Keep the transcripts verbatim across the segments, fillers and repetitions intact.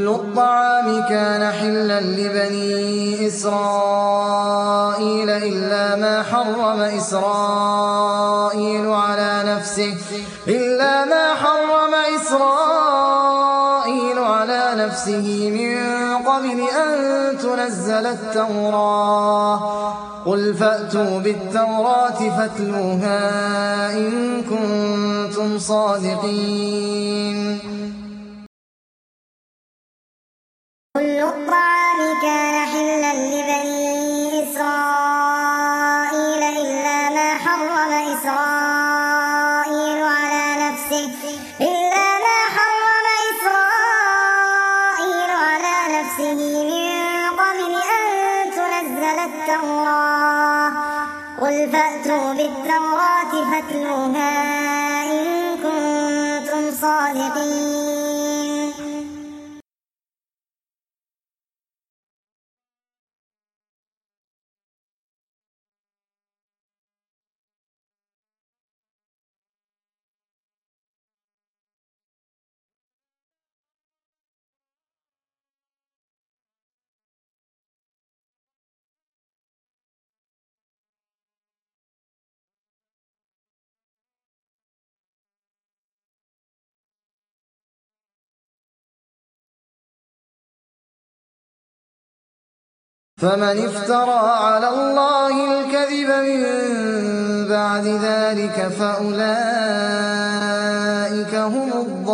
الطعام كان حلا لبني إسرائيل إلا ما حرم إسرائيل على نفسه إلا ما حرم إسرائيل على نفسه من قبل أن تنزل التوراة قل فأتوا بالتوراة فاتلوها إن كنتم صادقين. كل الطعام كان حلا لبني إسرائيل إلا ما حرم إسرائيل على نفسه إلا ما حرم إسرائيل على نفسه من قبل أن تنزل التوراة قل فأتوا بالتوراة فاتلوها إن كنتم صادقين. فمن افترى على الله الكذب من بعد ذلك فأولئك هم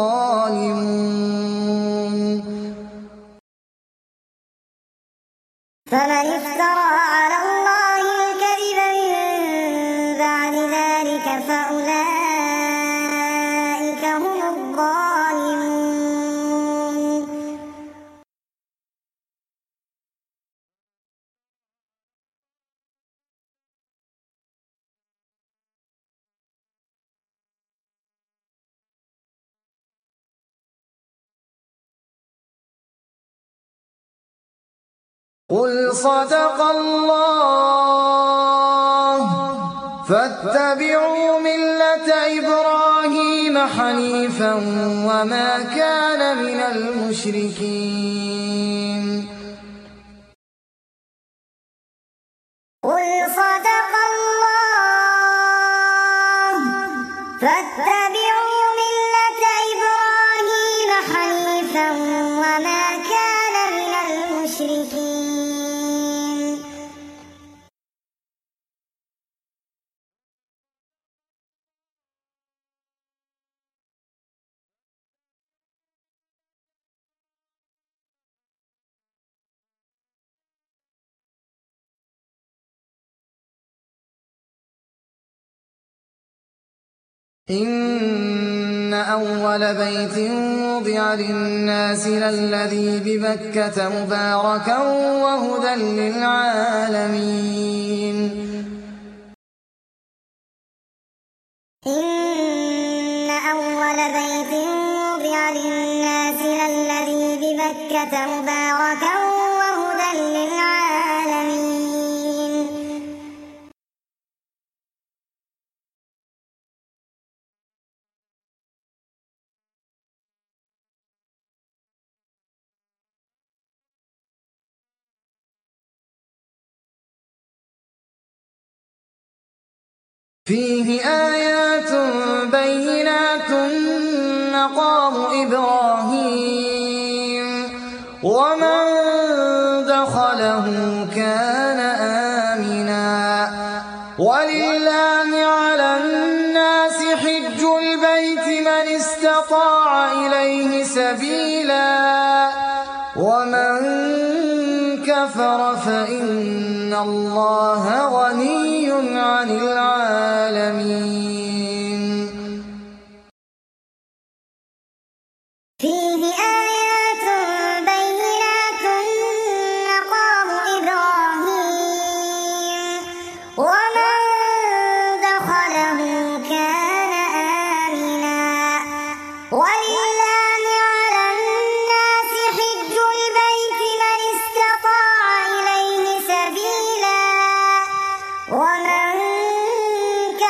الظالمون. فمن افترى على الله الكذب من بعد ذلك فأولئك هم الظالمون. قل صدق الله فاتبعوا ملة إبراهيم حنيفا وما كان من المشركين. قل صدق الله فاتبعوا ملة إبراهيم حنيفا وما كان من المشركين. إن أول بيت وضع للناس للذي ببكة مباركا وهدى للعالمين. إن أول بيت وضع للناس للذي ببكة مباركا وهدى للعالمين. فيه آيات بينات مقام إبراهيم ومن دخله كان آمنا ولله على الناس حج البيت من استطاع إليه سبيلا ومن كفر فإن الله غني عن العالمين. فيه آيات بينات مقام إبراهيم ومن دخله كان آمنا ولله على الناس حج البيت من استطاع إليه سبيلا ومن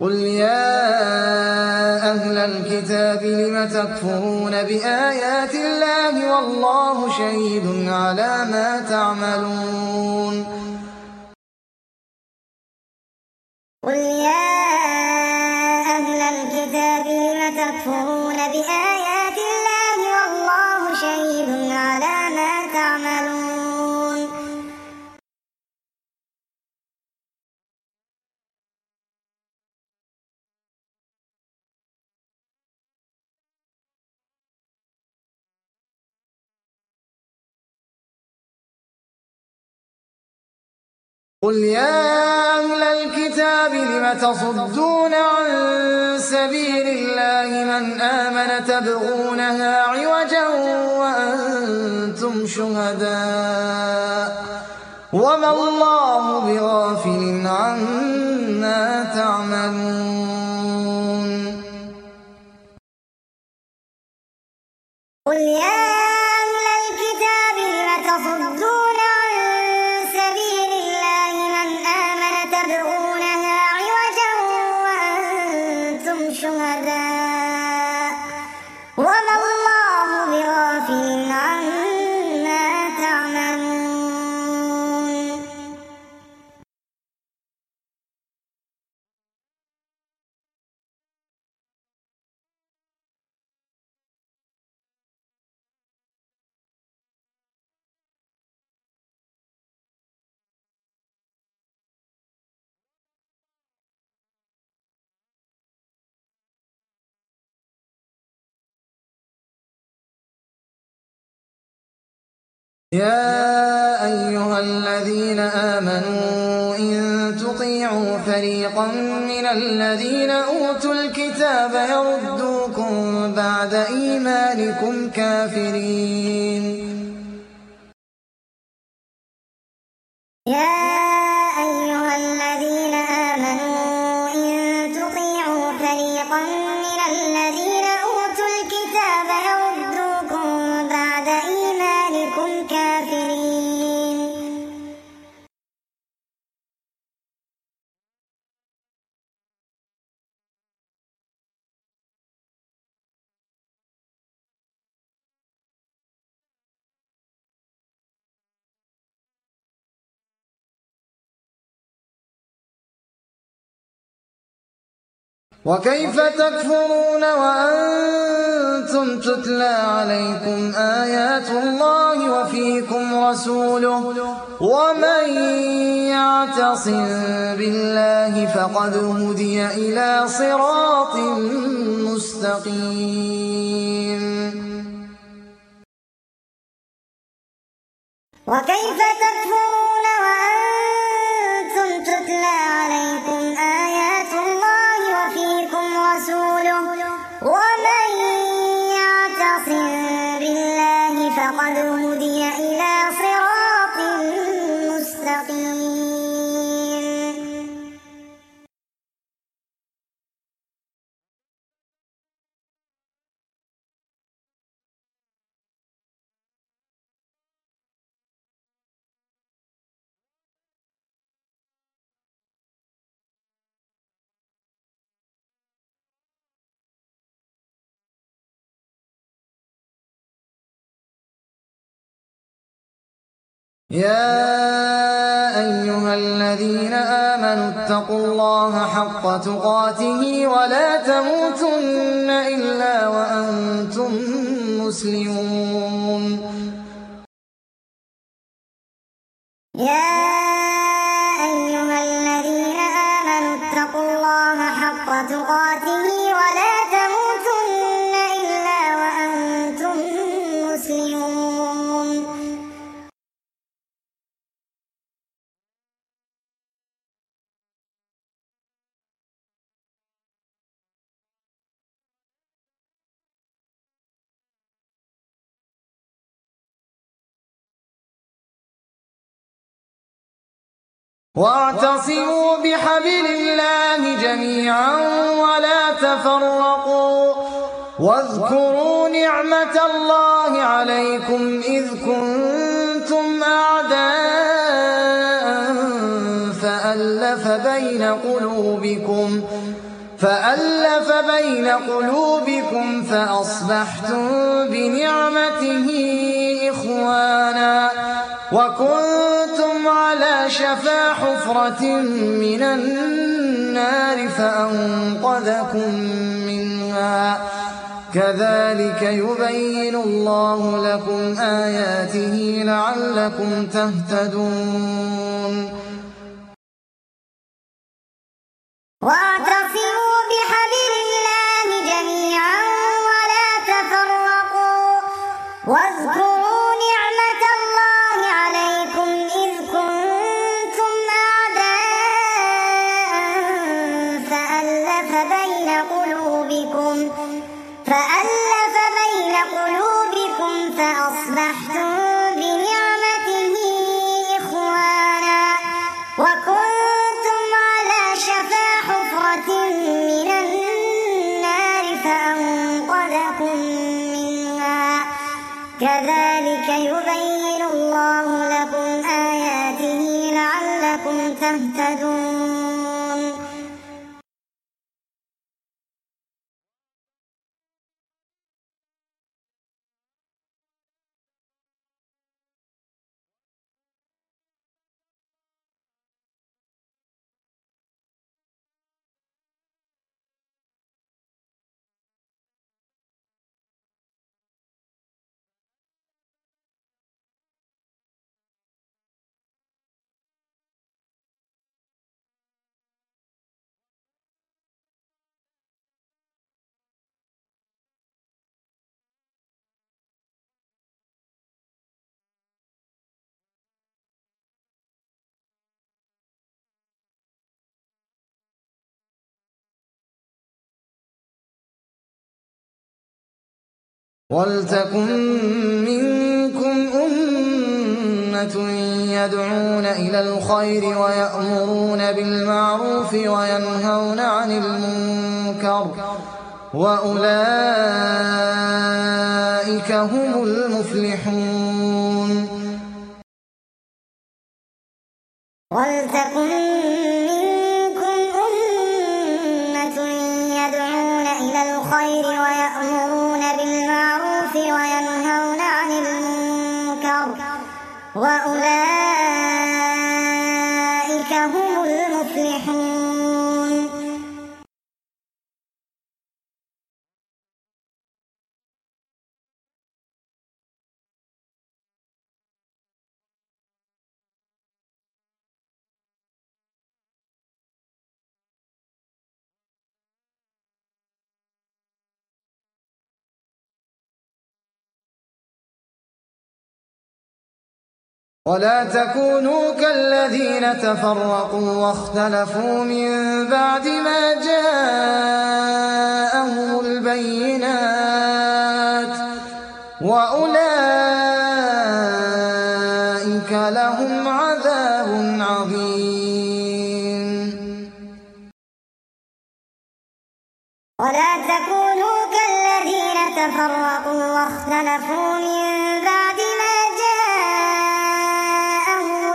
قل يا أهل الكتاب لم تكفرون بآيات الله والله شهيد على ما تعملون قل يا أهل الكتاب لم تكفرون بآيات الله والله شهيد على ما تعملون قل يا أهل الكتاب لم تصدون عن سبيل الله من آمن تبغونها عوجا وأنتم شهداء وما الله بغافل عما تعملون قل يا أهل الكتاب لم تصدون عن سبيل الله من آمن تبغونها عوجا وأنتم شهداء وما الله بغافل عما تعملون يا أيها الذين آمنوا إن تطيعوا فريقا من الذين أوتوا الكتاب يردوكم بعد إيمانكم كافرين يا أيها الذين آمنوا إن تطيعوا فريقا من الذين أوتوا الكتاب يردوكم بعد إيمانكم كافرين وكيف تكفرون وأنتم تتلى عليكم آيات الله وفيكم رسوله ومن يعتصم بالله فقد هدي إلى صراط مستقيم وكيف تكفرون وأنتم تتلى عليكم آيات الله وفيكم رسوله ومن يعتصم بالله فقد هدي إلى صراط مستقيم يا أيها الذين آمنوا اتقوا الله حق تقاته ولا تموتن إلا وأنتم مسلمون يا أيها الذين آمنوا اتقوا الله حق تقاته ولا تموتن إلا وأنتم مسلمون واعتصموا بحبل الله جميعا ولا تفرقوا واذكروا نعمة الله عليكم إذ كنتم أعداء فألف بين قلوبكم فألف بين قلوبكم فأصبحتم بنعمته إخوانا وكنتم على شفا حفرة من النار فأنقذكم منها كذلك يبين الله لكم آياته لعلكم تهتدون واعتصموا بحبل الله جميعا ولا تفرقوا واذكروا نعمة الله عليكم إذ كنتم أعداء فألف بين قلوبكم فألف بين قلوبكم فأصبحتم بنعمته إخوانا وكنتم على شفا حفرة من النار فأنقذكم منها كذلك يبين الله لكم آياته لعلكم تهتدون ولتكن منكم أمة يدعون إلى الخير ويأمرون بالمعروف وينهون عن المنكر وأولئك هم المفلحون ولتكن منكم أمة يدعون إلى الخير ويأمرون بالمعروف وينهون عن المنكر وأولئك هم المفلحون ولا تكونوا كالذين تفرقوا واختلفوا من بعد ما جاءهم البينات وأولئك لهم عذاب عظيم ولا تكونوا كالذين تفرقوا واختلفوا من بعد ما جاءهم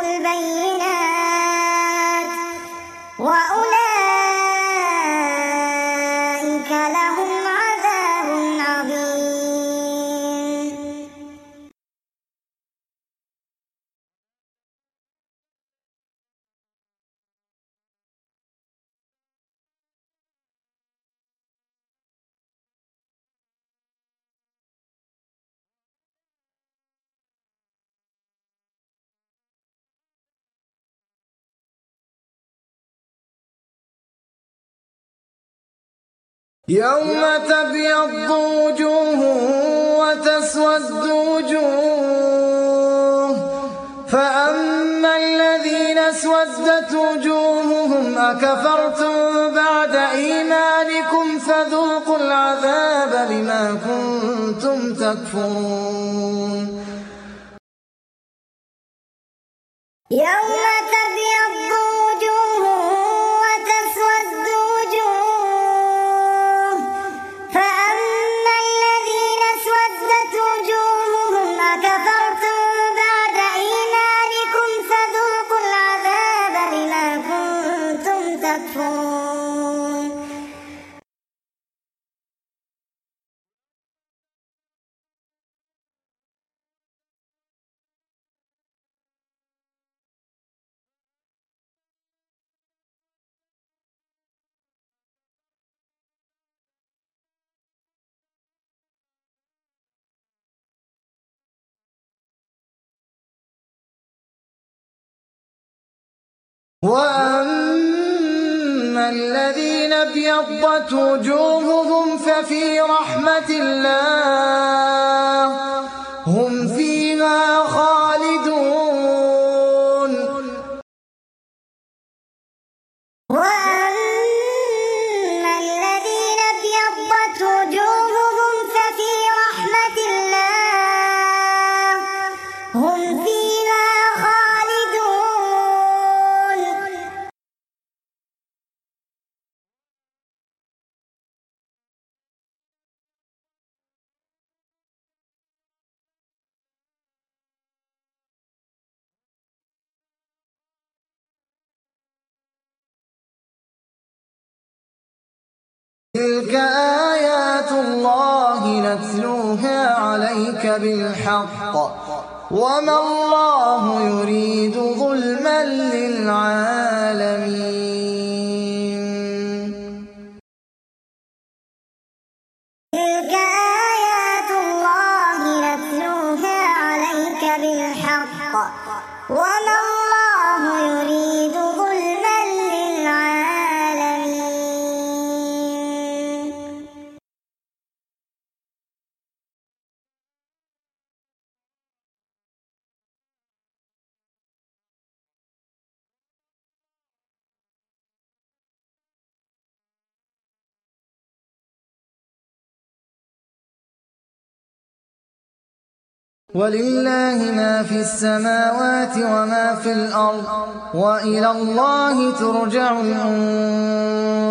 البينات وأولئك لهم عذاب عظيم يوم تبيض وجوه وتسود وجوه فأما الذين اسودت وجوههم أكفرتم بعد إيمانكم فذوقوا العذاب بما كنتم تكفرون يوم تبيض وجوه وتسود وجوه فأما الذين اسودت وجوههم أكفرتم بعد إيمانكم فذوقوا العذاب بما كنتم تكفرون وأما الذين ابيضت وجوههم ففي رحمة الله هم فيها خالدون. وأما الذين ابيضت وجوههم ففي رحمة الله هم فيها خالدون. تلك آيات الله نتلوها عليك بالحق وما الله يريد ظلما للعالمين. تلك آيات الله نتلوها عليك بالحق وما الله يريد ظلما للعالمين. ولله ما في السماوات وما في الأرض وإلى الله ترجع الأمور.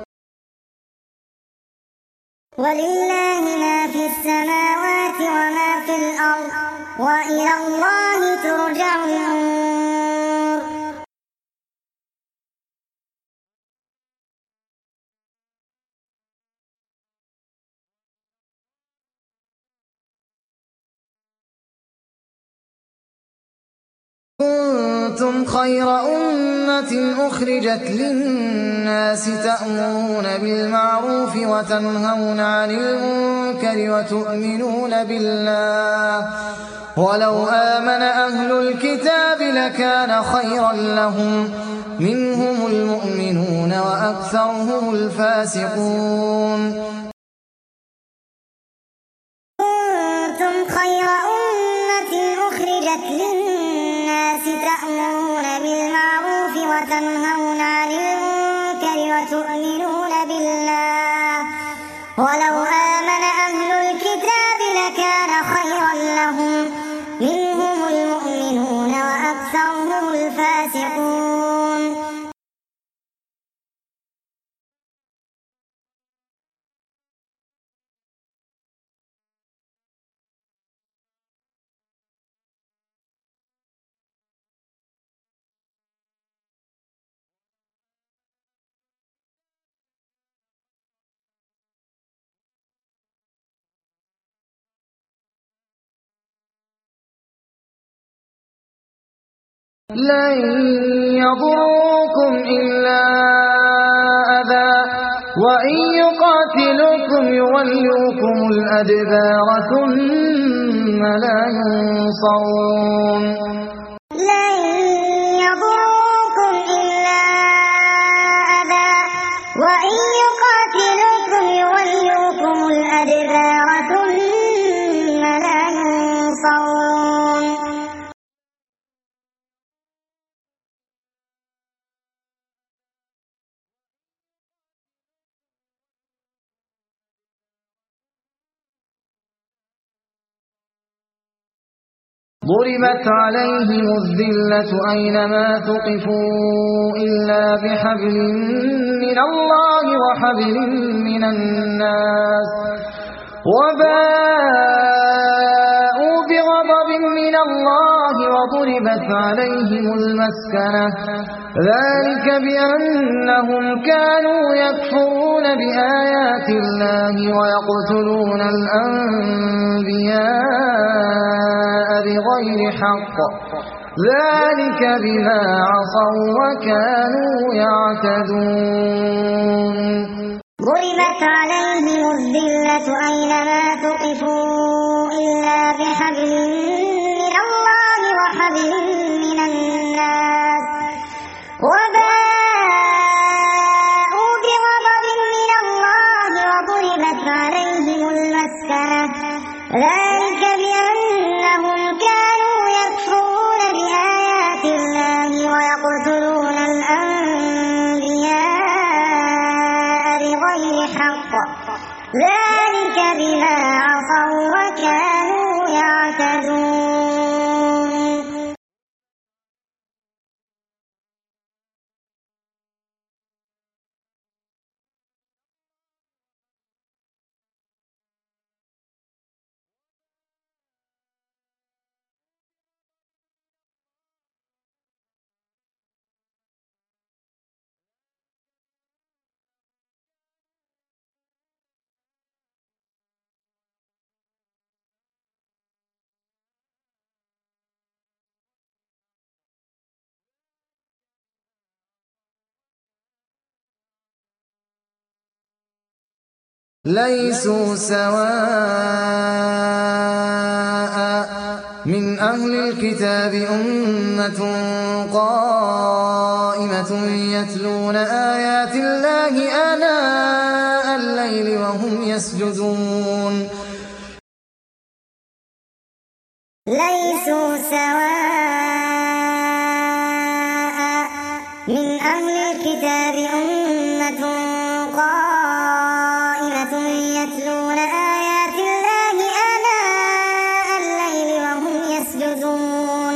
ولله ما في السماوات وما في الأرض وإلى الله ترجع الأمور. كنتم خير أمة أخرجت للناس تأمرون بالمعروف وتنهون عن المنكر وتؤمنون بالله ولو آمن أهل الكتاب لكان خيرا لهم منهم المؤمنون وأكثرهم الفاسقون. كنتم خير أمة أخرجت للناس تأمرون بالمعروف وتنهون عن المنكر وتؤمنون بالله ولو آمن أهل الكتاب لكان خيرا لهم منهم المؤمنون وأكثرهم الفاسقون. لن يضروكم إلا أذى وإن يقاتلوكم يولوكم الأدبار ثم لا ينصرون. لن يضروكم إلا أذى وإن يقاتلوكم يولوكم الأدبار ثم لا ينصرون. ضربت عليهم الذلة أينما ثقفوا إلا بحبل من الله وحبل من الناس وباءوا بغضب من الله وضربت عليهم المسكنة ذلك بأنهم كانوا يكفرون بآيات الله ويقتلون الأنبياء بغير حق ذلك بما عصوا وكانوا يعتدون. ضربت عليهم الذلة أينما ثقفوا إلا بحبل من الله وحبل من الناس ليسوا سواء من أهل الكتاب أمة قائمة يتلون آيات الله آناء الليل وهم يسجدون ليسوا سواء من أهل الكتاب أمة قائمة يتلون آيات الله آناء الليل وهم يسجدون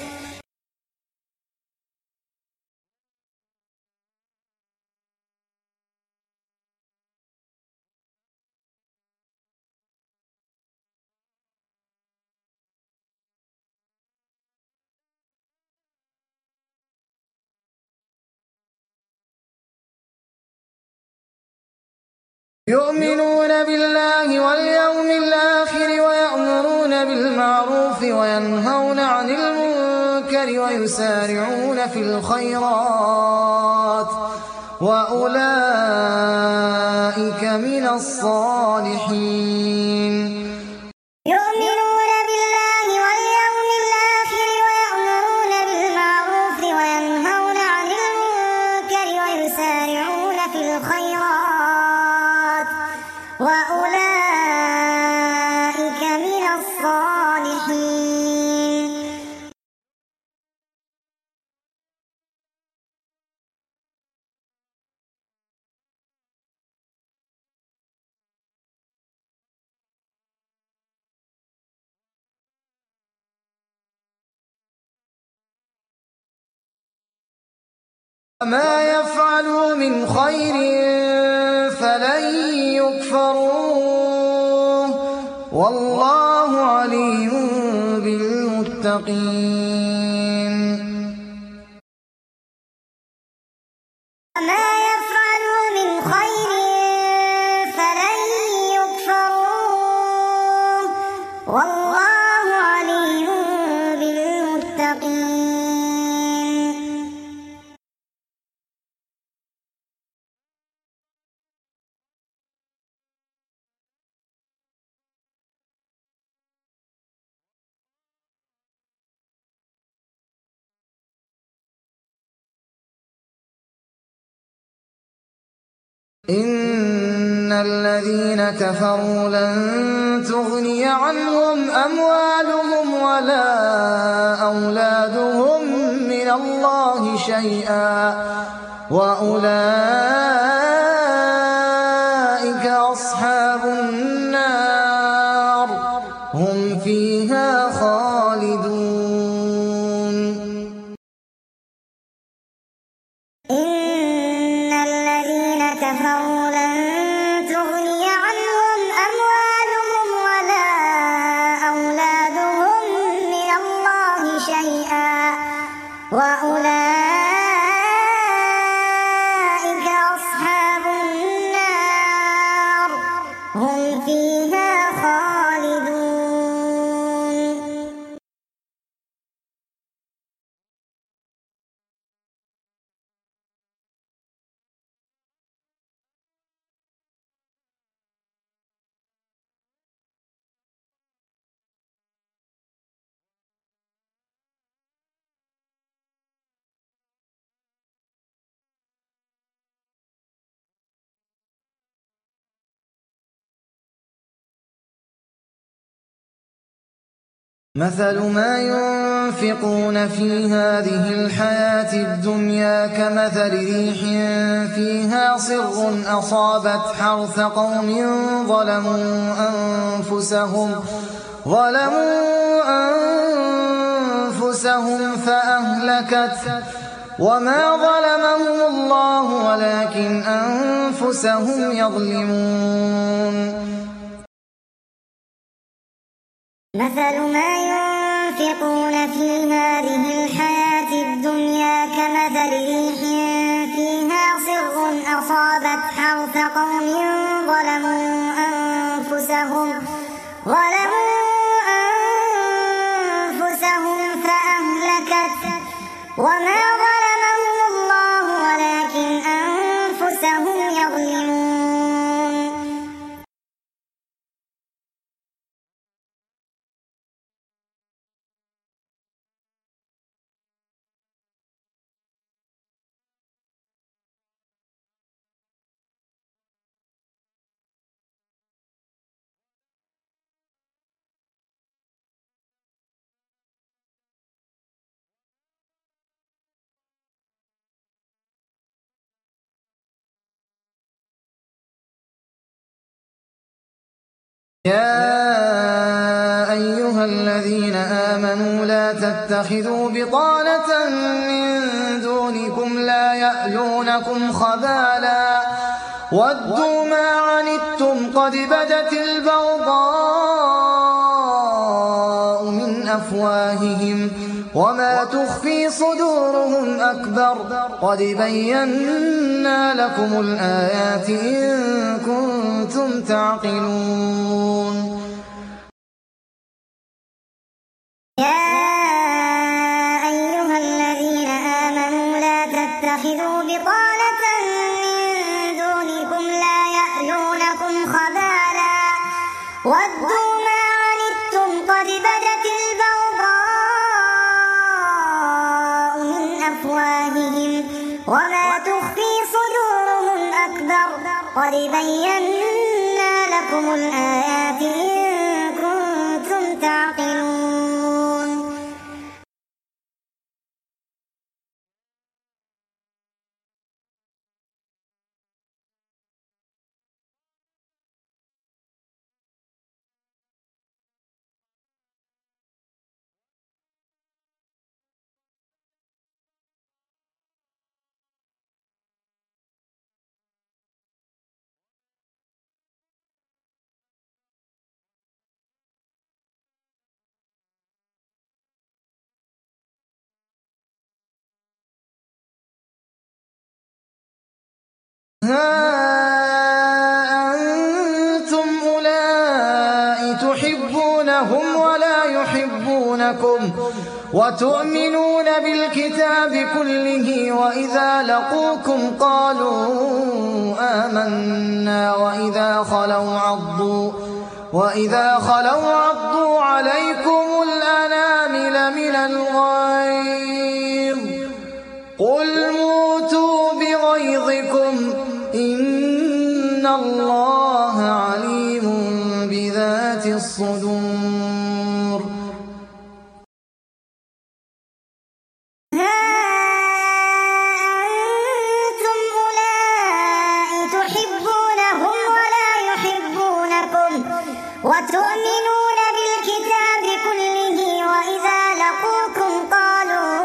يؤمنون بالله واليوم الآخر ويأمرون بالمعروف وينهون عن المنكر ويسارعون في الخيرات وأولئك من الصالحين يؤمنون بالله واليوم الآخر ويأمرون بالمعروف وينهون عن المنكر ويسارعون في الخيرات وأولئك من الصالحين وما يفعلوا من خير فلن يكفروه والله عليم بالمتقين وما يفعلوا من خير فلن يكفروه والله عليم بالمتقين إن الذين كفروا لن تغني عنهم أموالهم ولا أولادهم من الله شيئا وأولئك أصحاب النار هم فيها خالدون كفروا لن تغني عنهم أموالهم ولا أولادهم من الله شيئا وأولئك أصحاب النار هم فيها خالدون مثل ما ينفقون في هذه الحياة الدنيا كمثل ريح فيها صر أصابت حرث قوم ظلموا أنفسهم ظلموا أنفسهم فأهلكت وما ظلمهم الله ولكن أنفسهم يظلمون مثل ما ينفقون في هذه الحياة الدنيا كمثل ريح فيها صر أصابت حرث قوم ظلموا أنفسهم ظلموا أنفسهم فأهلكت وما ظلمهم الله ولكن أنفسهم يظلمون يا أيها الذين آمنوا لا تتخذوا بطانة من دونكم لا يألونكم خبالا ودوا ما عنتم قد بدت البغضاء من أفواههم وما تخفي صدورهم أكبر قد بينا لكم الآيات إن كنتم تعقلون. يا أيها الذين آمنوا لا تتخذوا بطانة من دونكم لا يألونكم خبالا ودوا ما عنتم قد بدت البغضاء من أفواههم وما تخفي صدورهم أكبر قد بينا لكم الآيات إن كنتم تعقلون. ها أنتم أولئك تحبونهم ولا يحبونكم وتؤمنون بالكتاب كله وإذا لقوكم قالوا آمنا وإذا خلوا عضوا وإذا خلوا عضوا عليكم الأنامل من الغيظ قل موتوا بغيظكم إن الله عليم بذات الصدور. ها أنتم أولئك تحبونهم ولا يحبونكم وتؤمنون بالكتاب كله وإذا لقوكم قالوا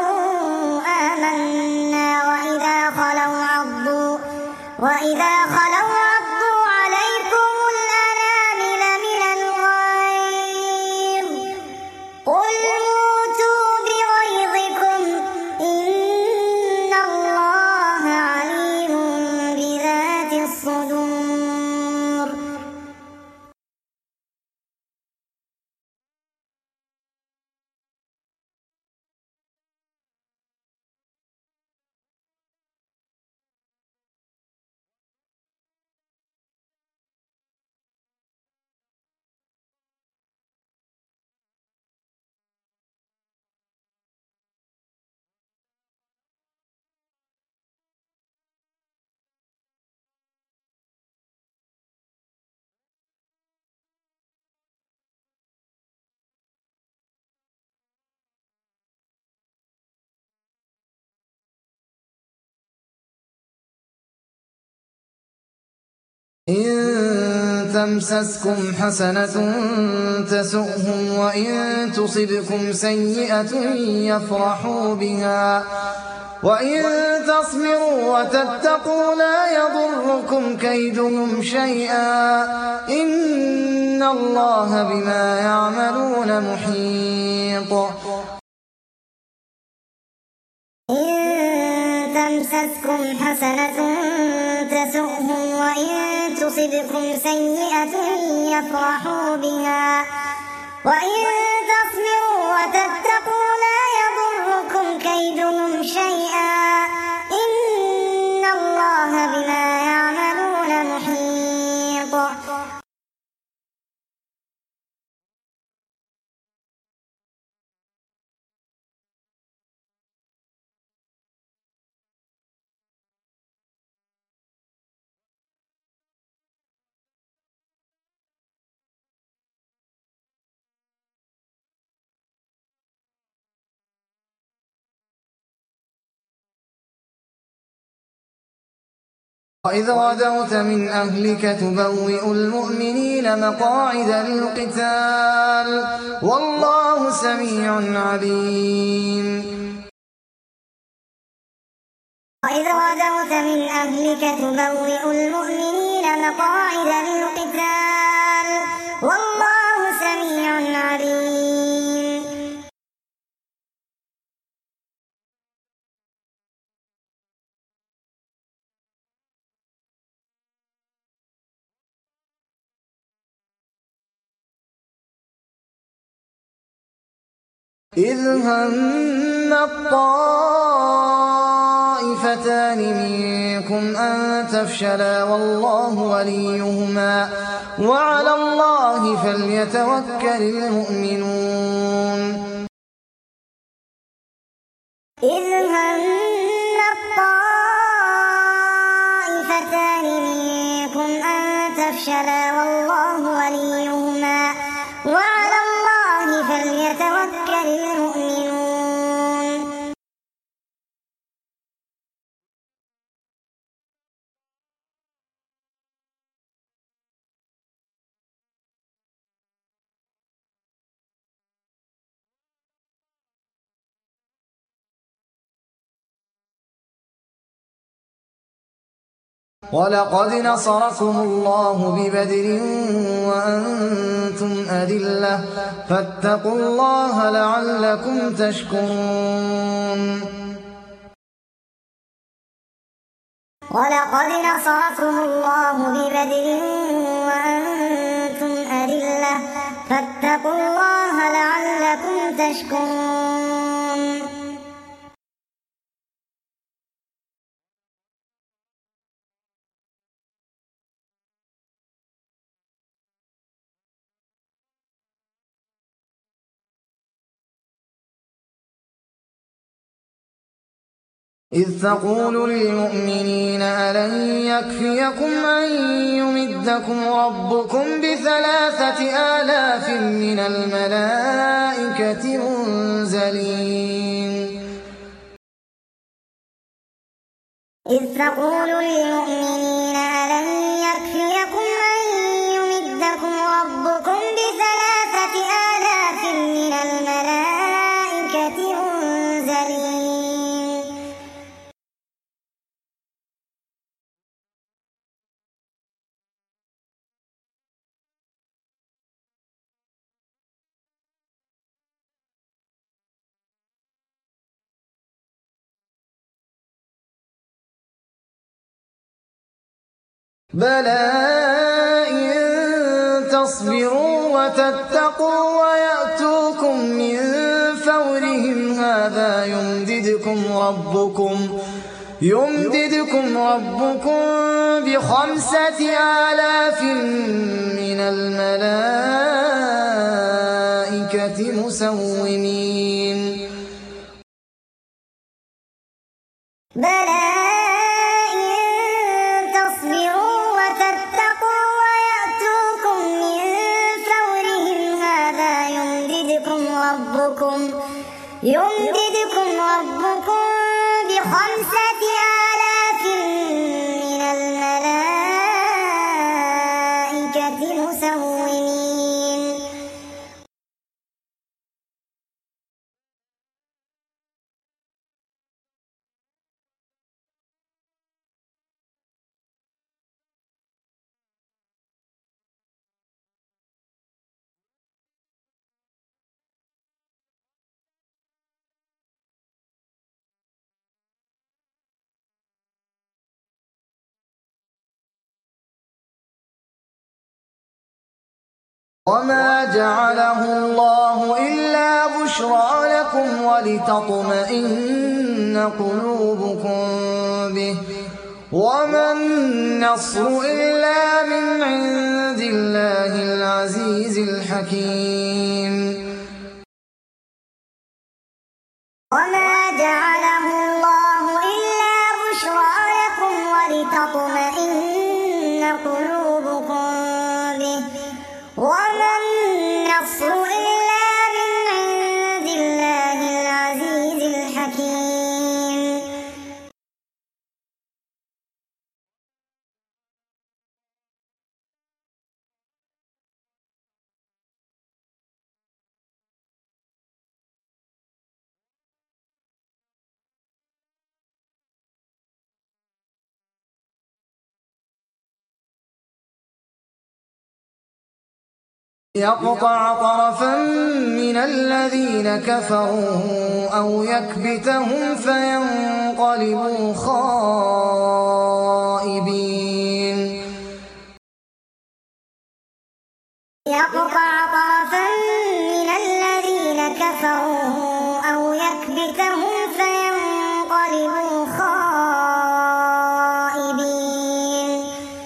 آمنا وإذا خلوا عضوا وإذا خلوا عضوا عليكم الأنامل من الغيظ قل موتوا بغيظكم إن الله عليم بذات الصدور. إن تمسسكم حسنة تسؤهم وإن تصبكم سيئة يفرحوا بها وإن تصبروا وتتقوا لا يضركم كيدهم شيئا إن الله بما يعملون محيط. إن تمسسكم حسنة تسؤهم وإن تصبكم سيئة يفرحوا بها وإن تصبروا وتتقوا لا يضركم كيدهم شيئا إن الله بما يعملون محيط. وإذ غدوت من أهلك تبوئ المؤمنين مقاعد للقتال والله سميع عليم. وإذ غدوت من أهلك تبوئ المؤمنين مقاعد للقتال والله سميع عليم. إذ هم الطائفتان منكم أن تفشلا والله وليهما وعلى الله فليتوكل المؤمنون. إذ هم الطائفتان منكم أن تفشلا والله وليهما وعلى الله فليتوكل المؤمنون. ولقد نصركم الله ببدر وأنتم أذلة فاتقوا الله لعلكم تشكرون. ولقد نصركم الله ببدر وأنتم أذلة فاتقوا الله لعلكم تشكرون. إذ تقول للمؤمنين ألن يكفيكم أن يمدكم ربكم بثلاثة آلاف من الملائكة منزلين. إذ تقول للمؤمنين ألن يكفيكم أن يمدكم ربكم بثلاثة آلاف من الملائكة منزلين. بلى إن تصبروا وتتقوا ويأتوكم من فورهم هذا يمددكم ربكم يمددكم ربكم بخمسة آلاف من الملائكة مسومين. بلى إن تصبروا وتتقوا ويأتوكم من فورهم هذا يمددكم ربكم يمددكم ربكم بخمسة آلاف من الملائكة مسومين. وما جعله الله إلا بشرى لكم ولتطمئن قلوبكم به وما النصر إلا من عند الله العزيز الحكيم. وما جعله الله إلا بشرى لكم ولتطمئن قلوبكم به وما النصر إلا من عند الله العزيز الحكيم. يقطع طرفا من الذين كفروا أو يكبتهم فينقلبوا خائبين يقطع طرفا من الذين كفروا أو يكبتهم فينقلبوا خائبين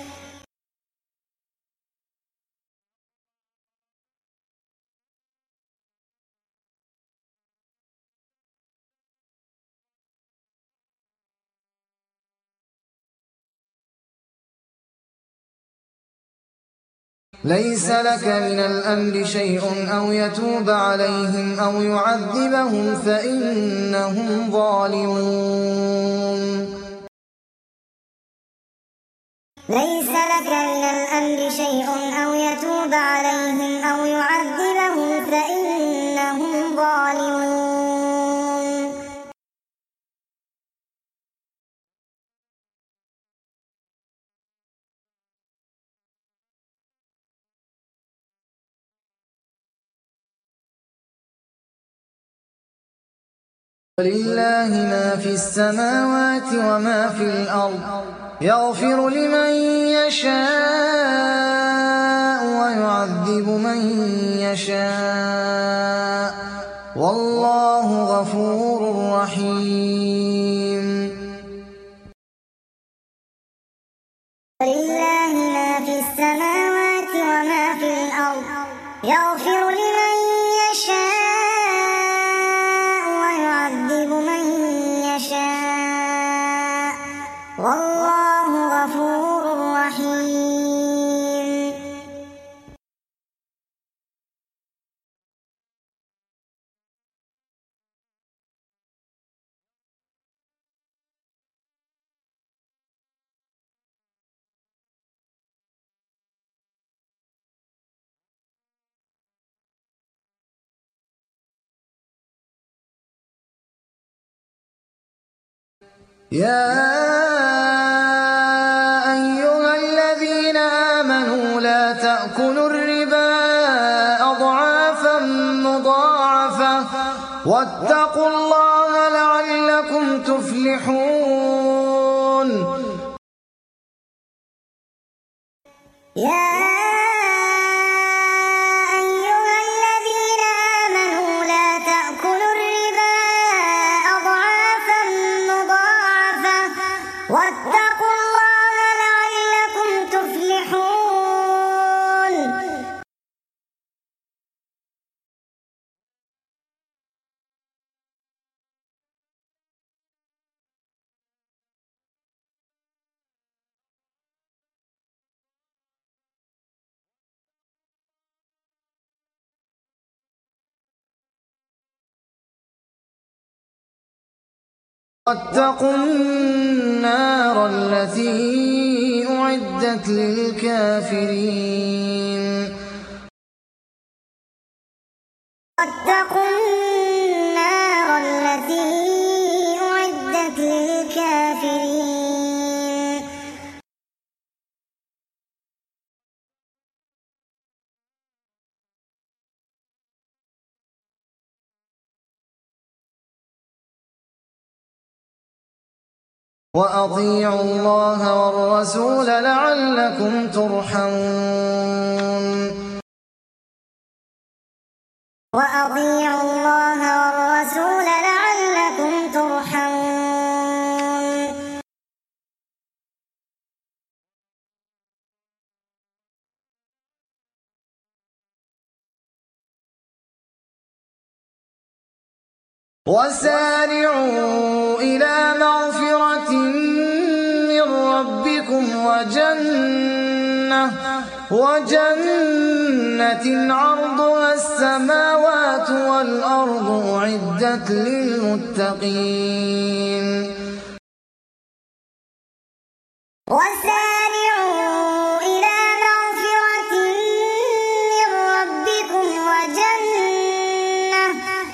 ليس لك من الأمر شيء أو يتوب عليهم أو يعذبهم فإنهم ظالمون ليس لك من الأمر شيء أو يتوب عليهم أو يعذبهم فإنهم ظالمون ولله ما في السماوات وما في الأرض يغفر لمن يشاء ويعذب من يشاء والله غفور رحيم ولله ما في السماوات وما في الأرض يغفر لمن يشاء ويعذب من يشاء والله غفور رحيم يا أيها الذين آمنوا لا تأكلوا الربا أضعافا مضاعفة واتقوا الله لعلكم تفلحون يا أيها الذين آمنوا لا تأكلوا الربا أضعافا مضاعفة واتقوا الله لعلكم تفلحون واتقوا النار التي أعدت للكافرين واتقوا النار التي أعدت للكافرين وأطيعوا الله والرسول لعلكم ترحمون وأطيعوا الله والرسول لعلكم ترحمون وسارعوا إلى مغفرة من ربكم وجنة وجنة عرضها السماوات والأرض أعدت للمتقين وسارعوا إلى مغفرة من ربكم وجنة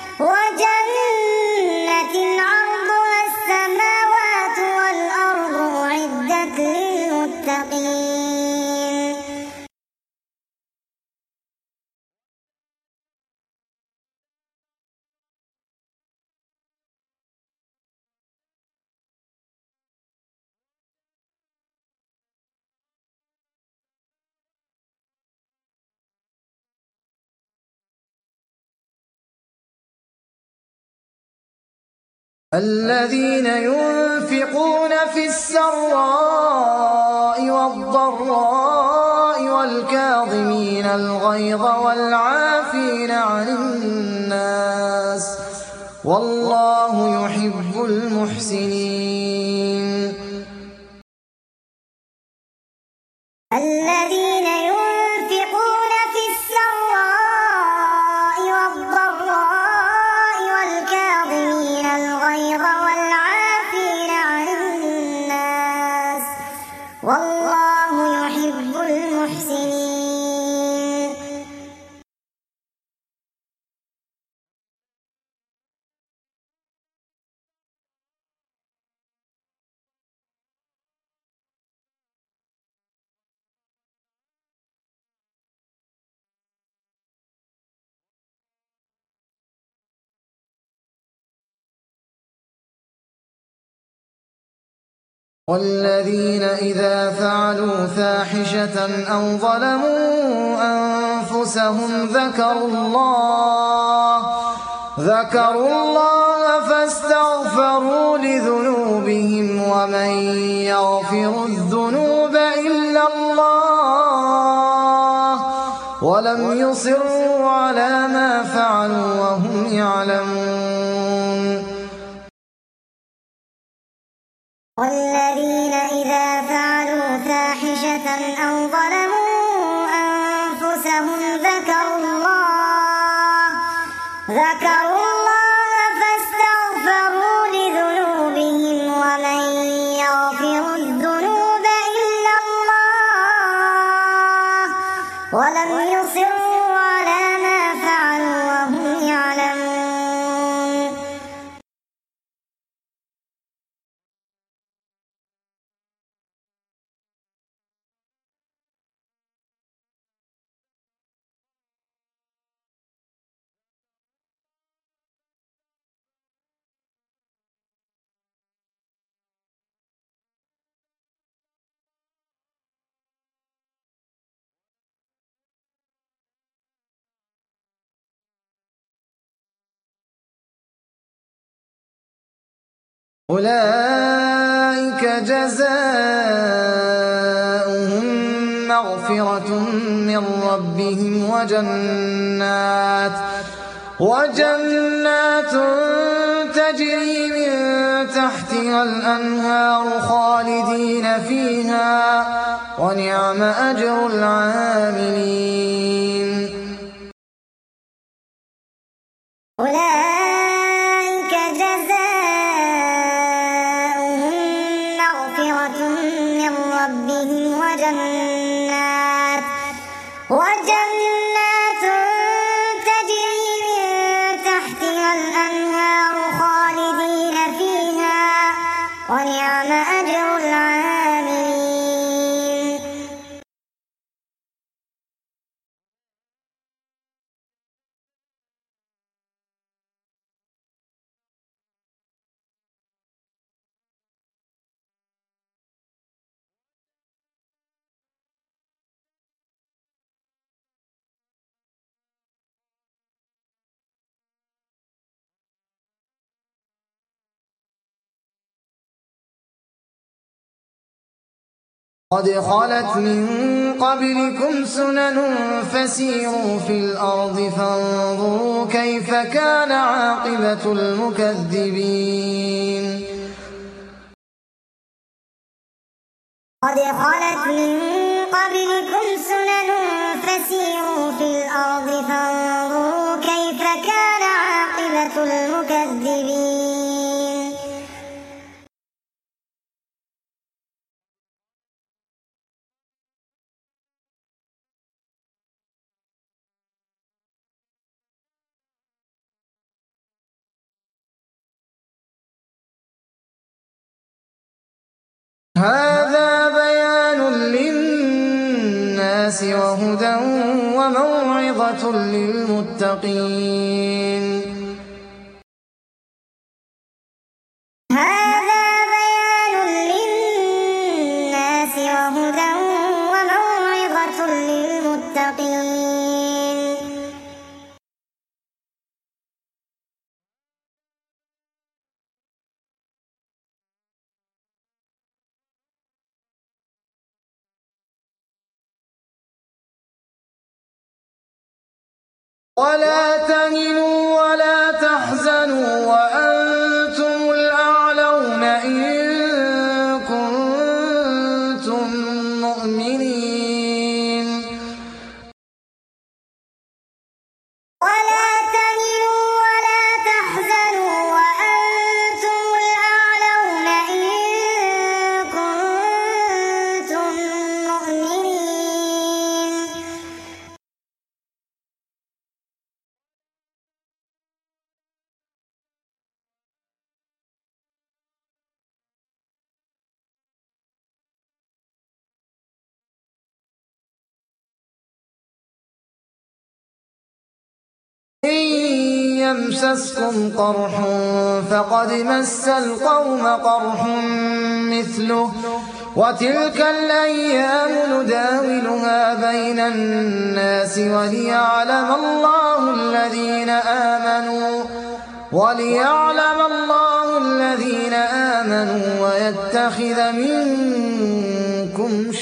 وجنة عرضها السماوات والأرض أعدت للمتقين الذين ينفقون في السراء والضراء والكاظمين الغيظ والعافين عن الناس والله يحب المحسنين. الذين ينفقون في السراء والضراء والكاظمين الغيظ والعافين عن الناس والله يحب المحسنين. والذين إذا فعلوا فاحشة أو ظلموا أنفسهم ذكروا الله ذكروا الله فاستغفروا لذنوبهم ومن يغفر الذنوب إلا الله ولم يصروا على ما فعلوا وهم يعلمون. والذين إذا فعلوا فاحشة أو ظلموا أنفسهم ذكروا الله ذكروا الله فاستغفروا لذنوبهم ومن يغفر الذنوب إلا الله ولم يصروا على ما فعلوا وهم يعلمون. أولئك جزاؤهم مغفرة من ربهم وجنات وجنات تجري من تحتها الأنهار خالدين فيها ونعم أجر العاملين. أولئك جزاؤهم مغفرة من ربهم وجنات وجنات تجري من تحتها الأنهار خالدين فيها ونعم أجر العاملين. قد خلت من قبلكم سنن فسيروا في الأرض فانظروا كيف كان عاقبة المكذبين. قد خلت من قبلكم سنن فسيروا في الأرض فانظروا كيف كان عاقبة المكذبين. هذا بيان للناس وهدى وموعظة للمتقين. هذا بيان للناس وهدى وموعظة للمتقين. ولا تهنوا ولا تحزنوا وأنتم الأعلون إن كنتم مؤمنين. ولا تهنوا ولا تحزنوا وأنتم الأعلون إن كنتم مؤمنين. إن يمسسكم قرح فقد مس القوم قرح مثله وتلك الأيام نداولها بين الناس وليعلم الله الذين آمنوا وليعلم الله الذين آمنوا ويتخذ منكم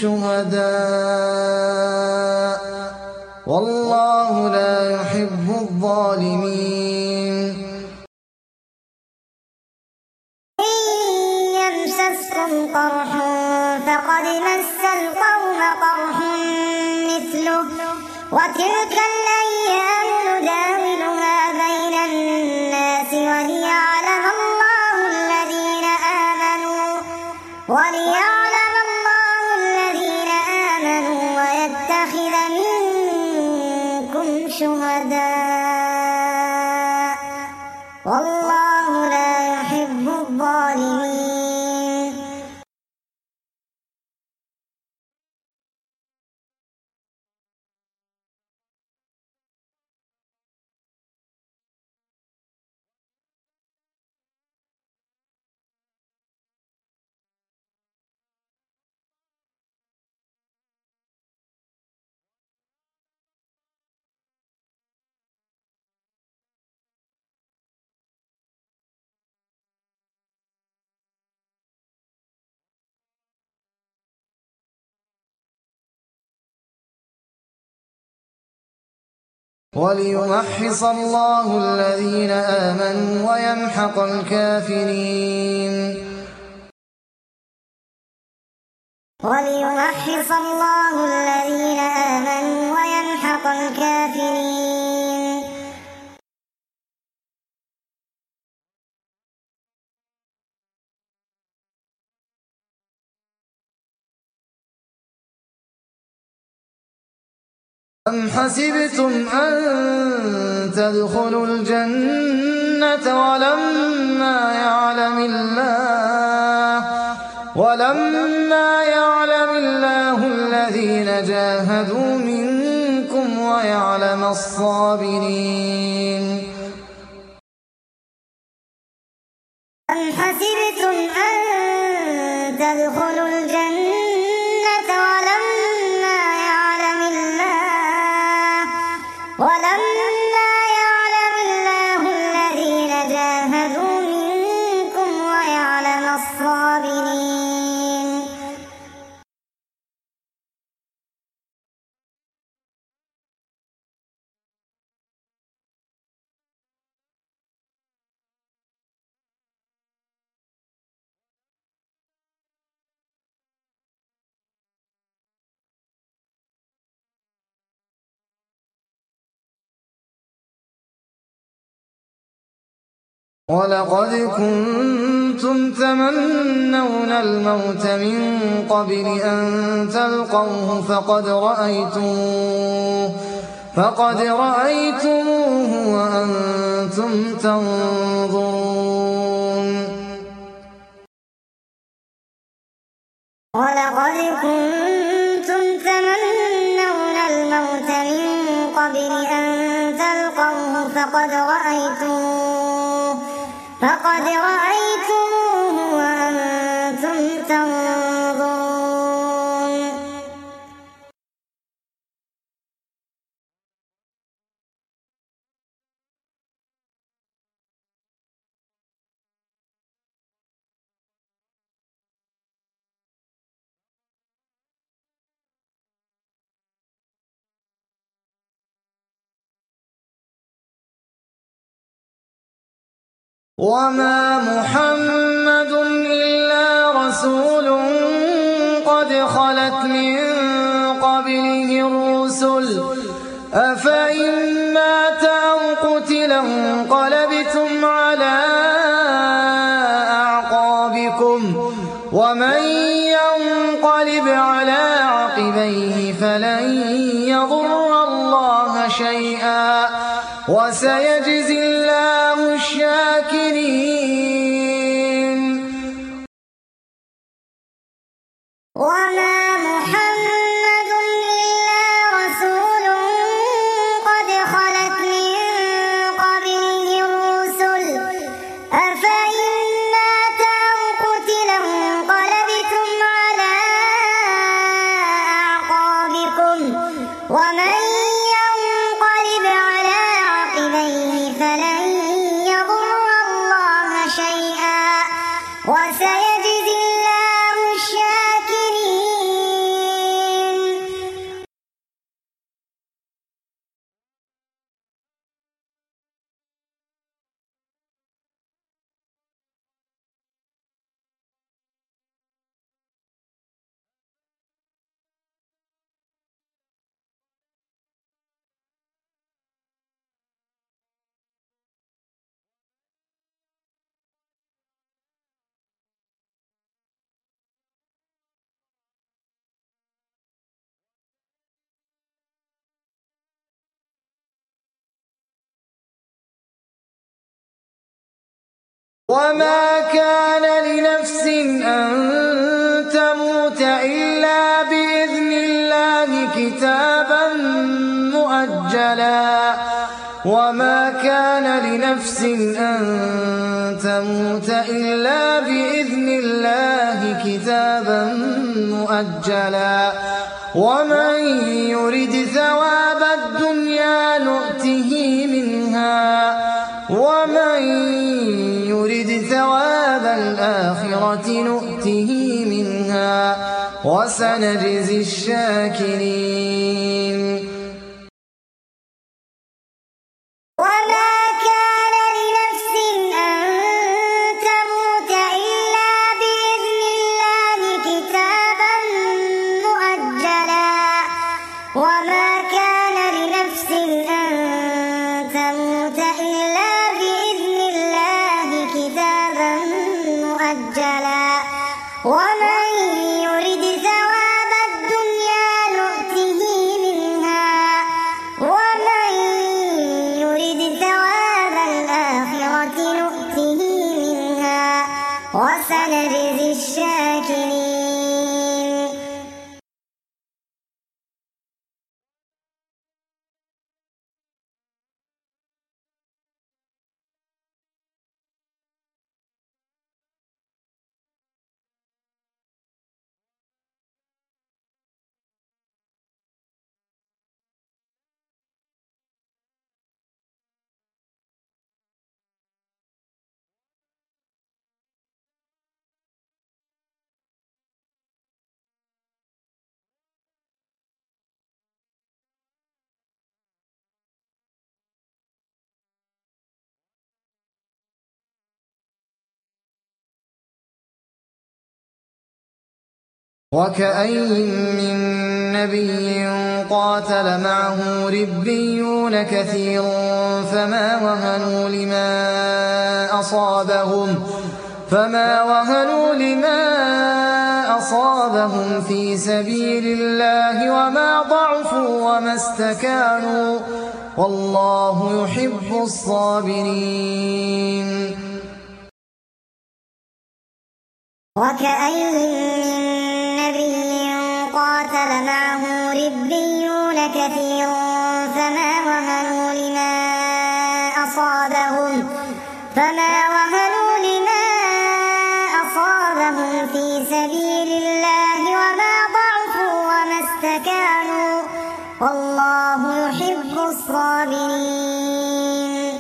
شهداء والله لا يحب الظالمين. إن يمسسكم قرح فقد مس القوم قرح مثله وتلك الأيام نداولها بين الناس وليعلم الله الذين آمنوا وليعلم الله الذين آمنوا ويتخذ منكم شهداء والله لا يحب الظالمين. وليمحص الله الذين آمنوا ويمحق الكافرين. وليمحص الله الذين آمنوا ويمحق الكافرين. أم حسبتم أن تدخلوا الجنة ولما يعلم الله ولما يعلم الله الذين جاهدوا منكم ويعلم الصابرين. أم حسبتم أن تدخلوا الجنة ولما يعلم الله ولما يعلم الله الذين جاهدوا منكم ويعلم الصابرين. ولقد كنتم تمنون الموت من قبل أن تلقوه فقد رأيتموه فقد رأيتموه وأنتم تنظرون. ولقد كنتم تمنون الموت من قبل أن تلقوه فقد رأيتموه فقد رأيتموه وأنتم تنظرون. وما محمد إلا رسول قد خلت من قبله الرسل أفإن مات أو قتل انقلبتم على أعقابكم ومن ينقلب على عقبيه فلن يضر الله شيئا وسيجزي الله الشاكرين. وما محمد إلا رسول قد خلت من قبله الرسل أفإن مات أو قتل انقلبتم على أعقابكم ومن ينقلب على عقبيه فلن يضر الله شيئا وسيجزي الله الشاكرين. وما كان لنفس أن تموت إلا بإذن الله كتابا مؤجلا وما كان لنفس أن تموت إلا بإذن الله كتابا مؤجلا ومن يرد ثواب الدنيا نؤته منها ومن يرد ثواب الآخرة نؤته منها وسنجزي الشاكرين. وما كان لنفس أن تموت إلا بإذن الله كتابا مؤجلا وما كان لنفس أن تموت إلا بإذن الله كتابا مؤجلا ومن يرد ثواب الدنيا نؤته منها ومن يرد ثواب الآخرة نؤته منها وسنجزي الشاكرين. وكأين من نبي قاتل معه ربيون كثير فما وهنوا لما أصابهم فما وهنوا لما أصابهم في سبيل الله وما ضعفوا وما استكانوا والله يحب الصابرين. وكأين من نبي قاتل معه ربيون كثير فما وهنوا لما أصابهم فما وهنوا لما أصابهم في سبيل الله وما ضعفوا وما استكانوا والله يحب الصابرين.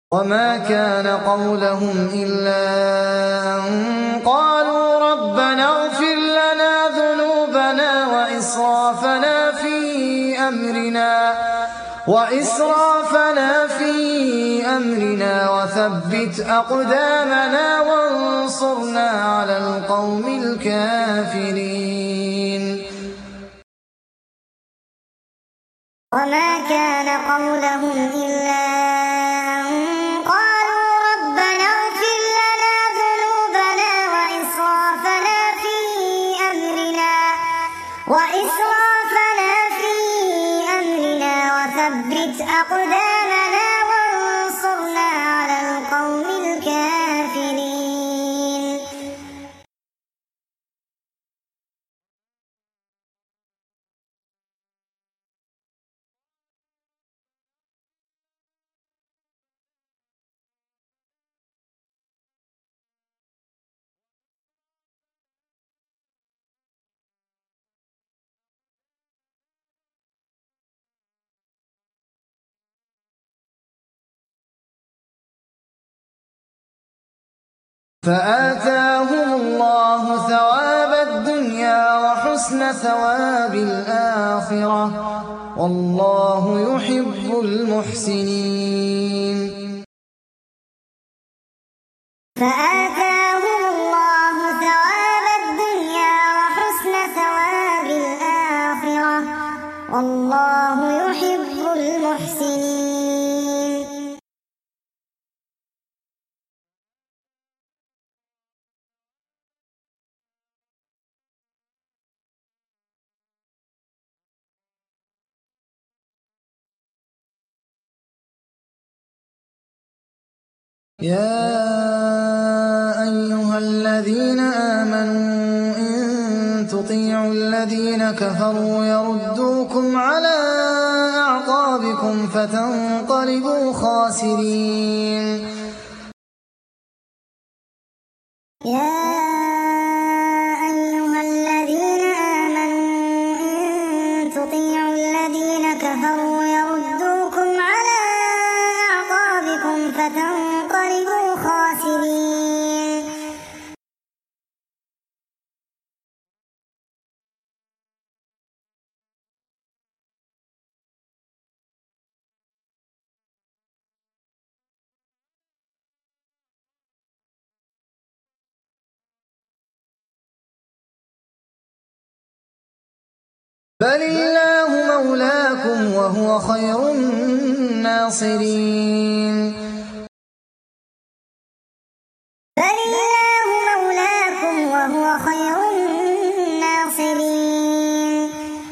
وما كان قولهم إلا أن قالوا ربنا اغفر لنا ذنوبنا وإسرافنا في أمرنا وإسرافنا في أمرنا وثبت أقدامنا وانصرنا على القوم الكافرين. وما كان قولهم إلا أن قالوا ربنا اغفر لنا ذنوبنا وإسرافنا في أمرنا وإسرافنا في أمرنا وثبت أقدامنا وانصرنا على القوم الكافرين. فآتاهم الله ثواب الدنيا وحسن ثواب الآخرة والله يحب المحسنين. فآتاهم الله ثواب الدنيا وحسن ثواب الآخرة والله يحب المحسنين. يا أيها الذين آمنوا إن تطيعوا الذين كفروا يردوكم على أعقابكم فتنقلبوا خاسرين. يا أيها الذين آمنوا إن تطيعوا الذين كفروا يردوكم على أعقابكم فتنقلبوا خاسرين. بل الله مولاكم وهو خير الناصرين. بل الله مولاكم وهو خير الناصرين.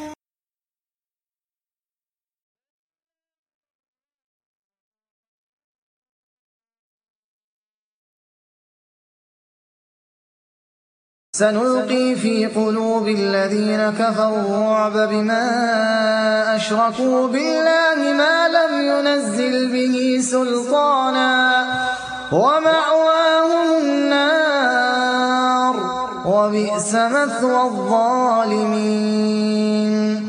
سنلقي في قلوب الذين كفروا الرعب بما أشركوا بالله ما لم ينزل به سلطانا ومأواهم النار وبئس مثوى الظالمين.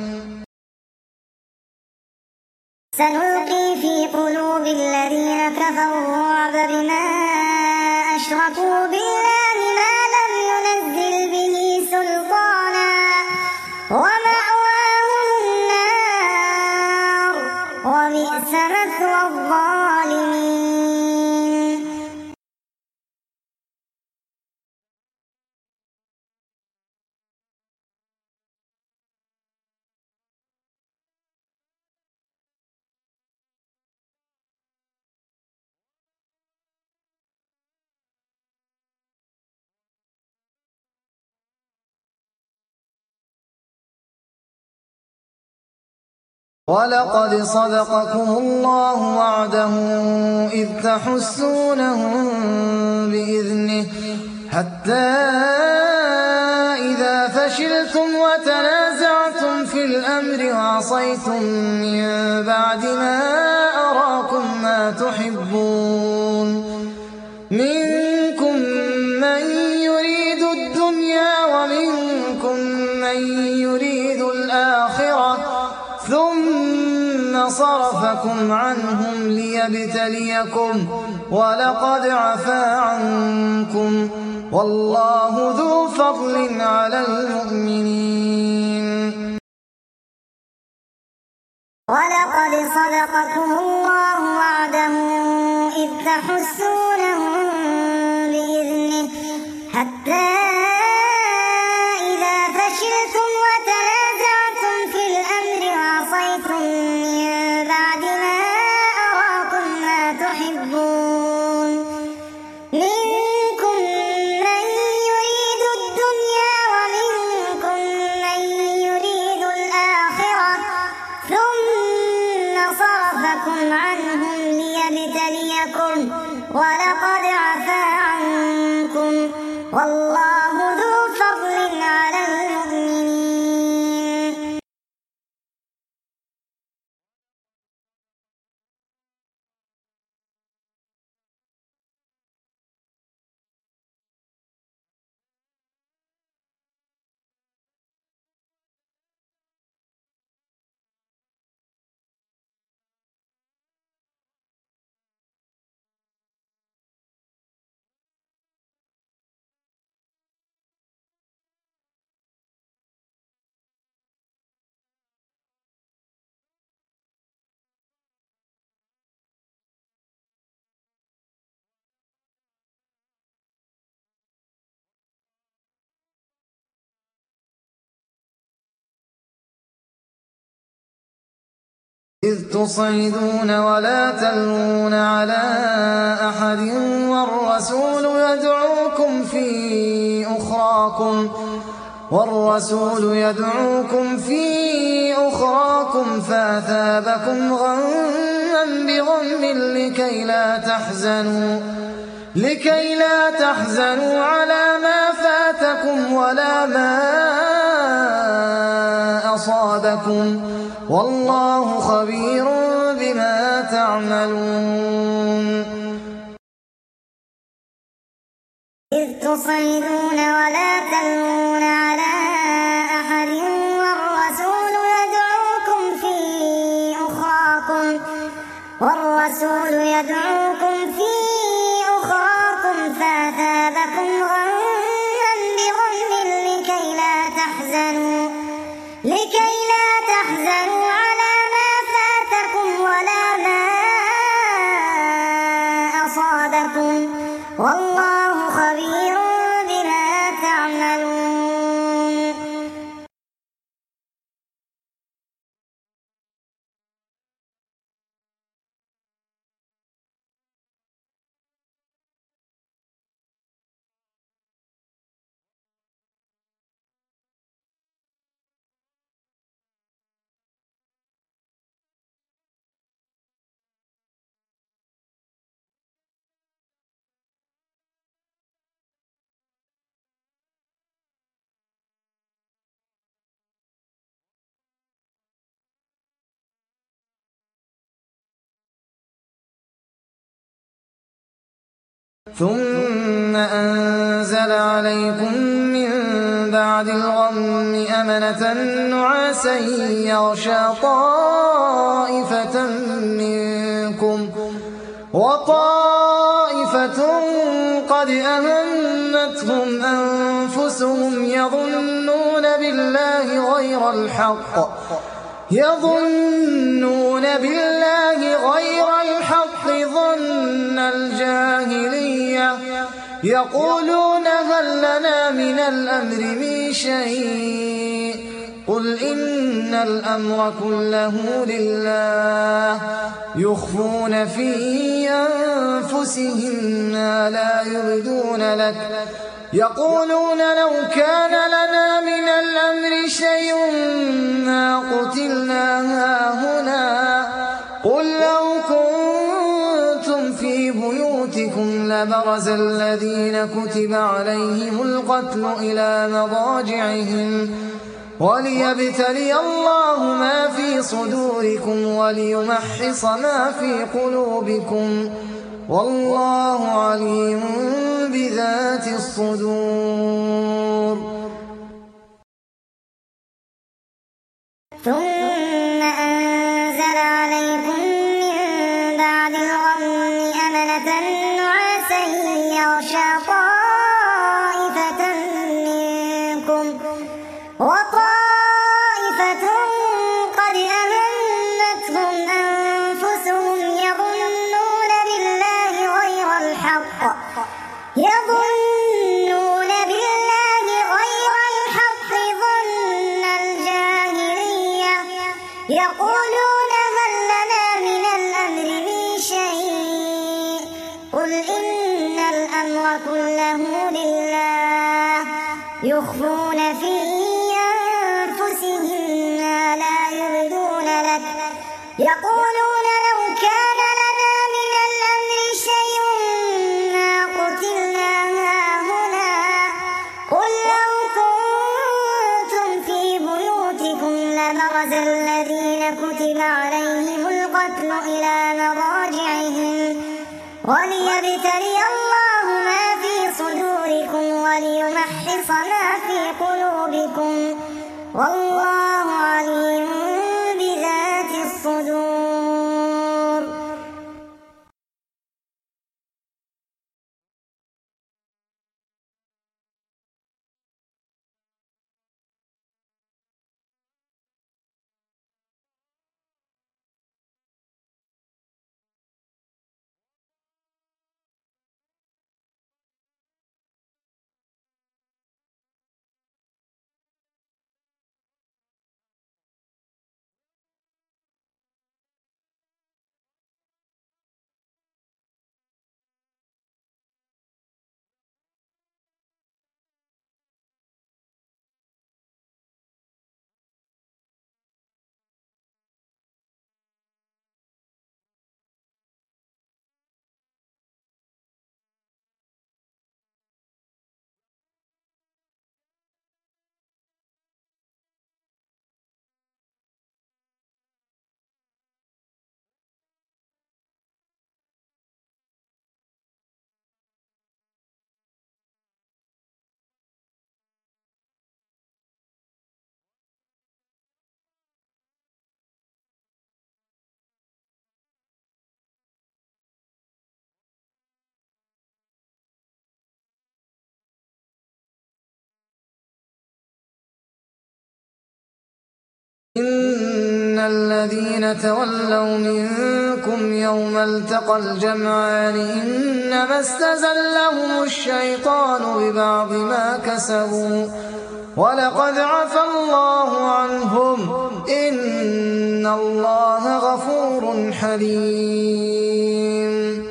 سنلقي في قلوب الذين كفروا الرعب بما أشركوا بالله ما لم ينزل به سلطانا ومأواهم النار وبئس مثوى الظالمين. ولقد صدقكم الله وعده إذ تحسونهم بإذنه حتى إذا فشلتم وتنازعتم في الأمر وعصيتم من بعد ما أراكم ما تحبون منكم من يريد الدنيا ومنكم من يريد الآخرة ثم صرفكم صرفكم عنهم ليبتليكم ولقد عفا عنكم والله ذو فضل على المؤمنين. ولقد صدقكم الله وعده إذ تحسونهم بإذنه حتى إذا فشلتم وتنازعتم في الأمر وعصيتم من بعد ما أراكم ما تحبون منكم من يريد الدنيا ومنكم من يريد الآخرة ثم صرفكم عنهم ليبتليكم ولقد عفا عنكم والله ذو فضل على المؤمنين. إذ تصعدون ولا تلوون على أحد والرسول يدعوكم في أخراكم والرسول يدعوكم في أخراكم فأثابكم غما بغم لكي لا تحزنوا لكي لا تحزنوا على ما فاتكم ولا ما أصابكم والله خبير بما تعملون. إذ تصعدون ولا تلوون على أحد والرسول يدعوكم في أخراكم والرسول يدعوكم في أخراكم فأثابكم غما بغم لكي لا تحزنوا لكي لا تحزنوا على ما فاتكم ولا ما أصابكم والله خبير بما تعملون. ثم أنزل عليكم من بعد الغم أمنة نعاسا يغشى طائفة منكم وطائفة قد أهمتهم أنفسهم يظنون بالله غير الحق يظنون بالله غير الحق ظن الجاهلية يقولون هل لنا من الأمر من شيء قل إن الأمر كله لله يخفون في أنفسهم ما لا يبدون لك يقولون لو كان لنا من الأمر شيء ما قتلنا هاهنا قل لو كنتم في بيوتكم لبرز الذين كتب عليهم القتل إلى مضاجعهم وليبتلي الله ما في صدوركم وليمحص ما في قلوبكم والله عليم بذات الصدور. ثم أنزل عليكم يغشى طائفة منكم وطائفة قد أهمتهم أنفسهم يظنون بالله غير الحق يظنون بالله غير الحق ظن الجاهلية يقولون هل لنا من الأمر من شيء قل إن الأمر كله لله يخفون في أنفسهم ما لا يبدون لك يقولون لو كان لنا من الأمر شيء ما قتلنا هاهنا قل لو كنتم في بيوتكم لبرز الذين كتب عليهم القتل إلى مضاجعهم وليبتلي الله ما في صدوركم وليمحص ما في قلوبكم والله عليم بذات الصدور. إن الذين تولوا منكم يوم التقى الجمعان إنما استزلهم الشيطان ببعض ما كسبوا ولقد عفا الله عنهم إن الله غفور حليم.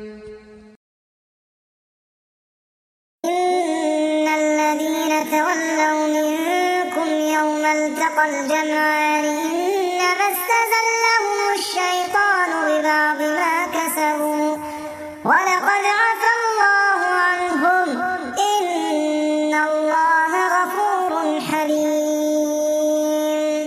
إن الذين تولوا منكم يوم التقى الجمعان إنما استزلهم الشيطان ببعض ما كسبوا ولقد عفا الله عنهم إن الله غفور حليم.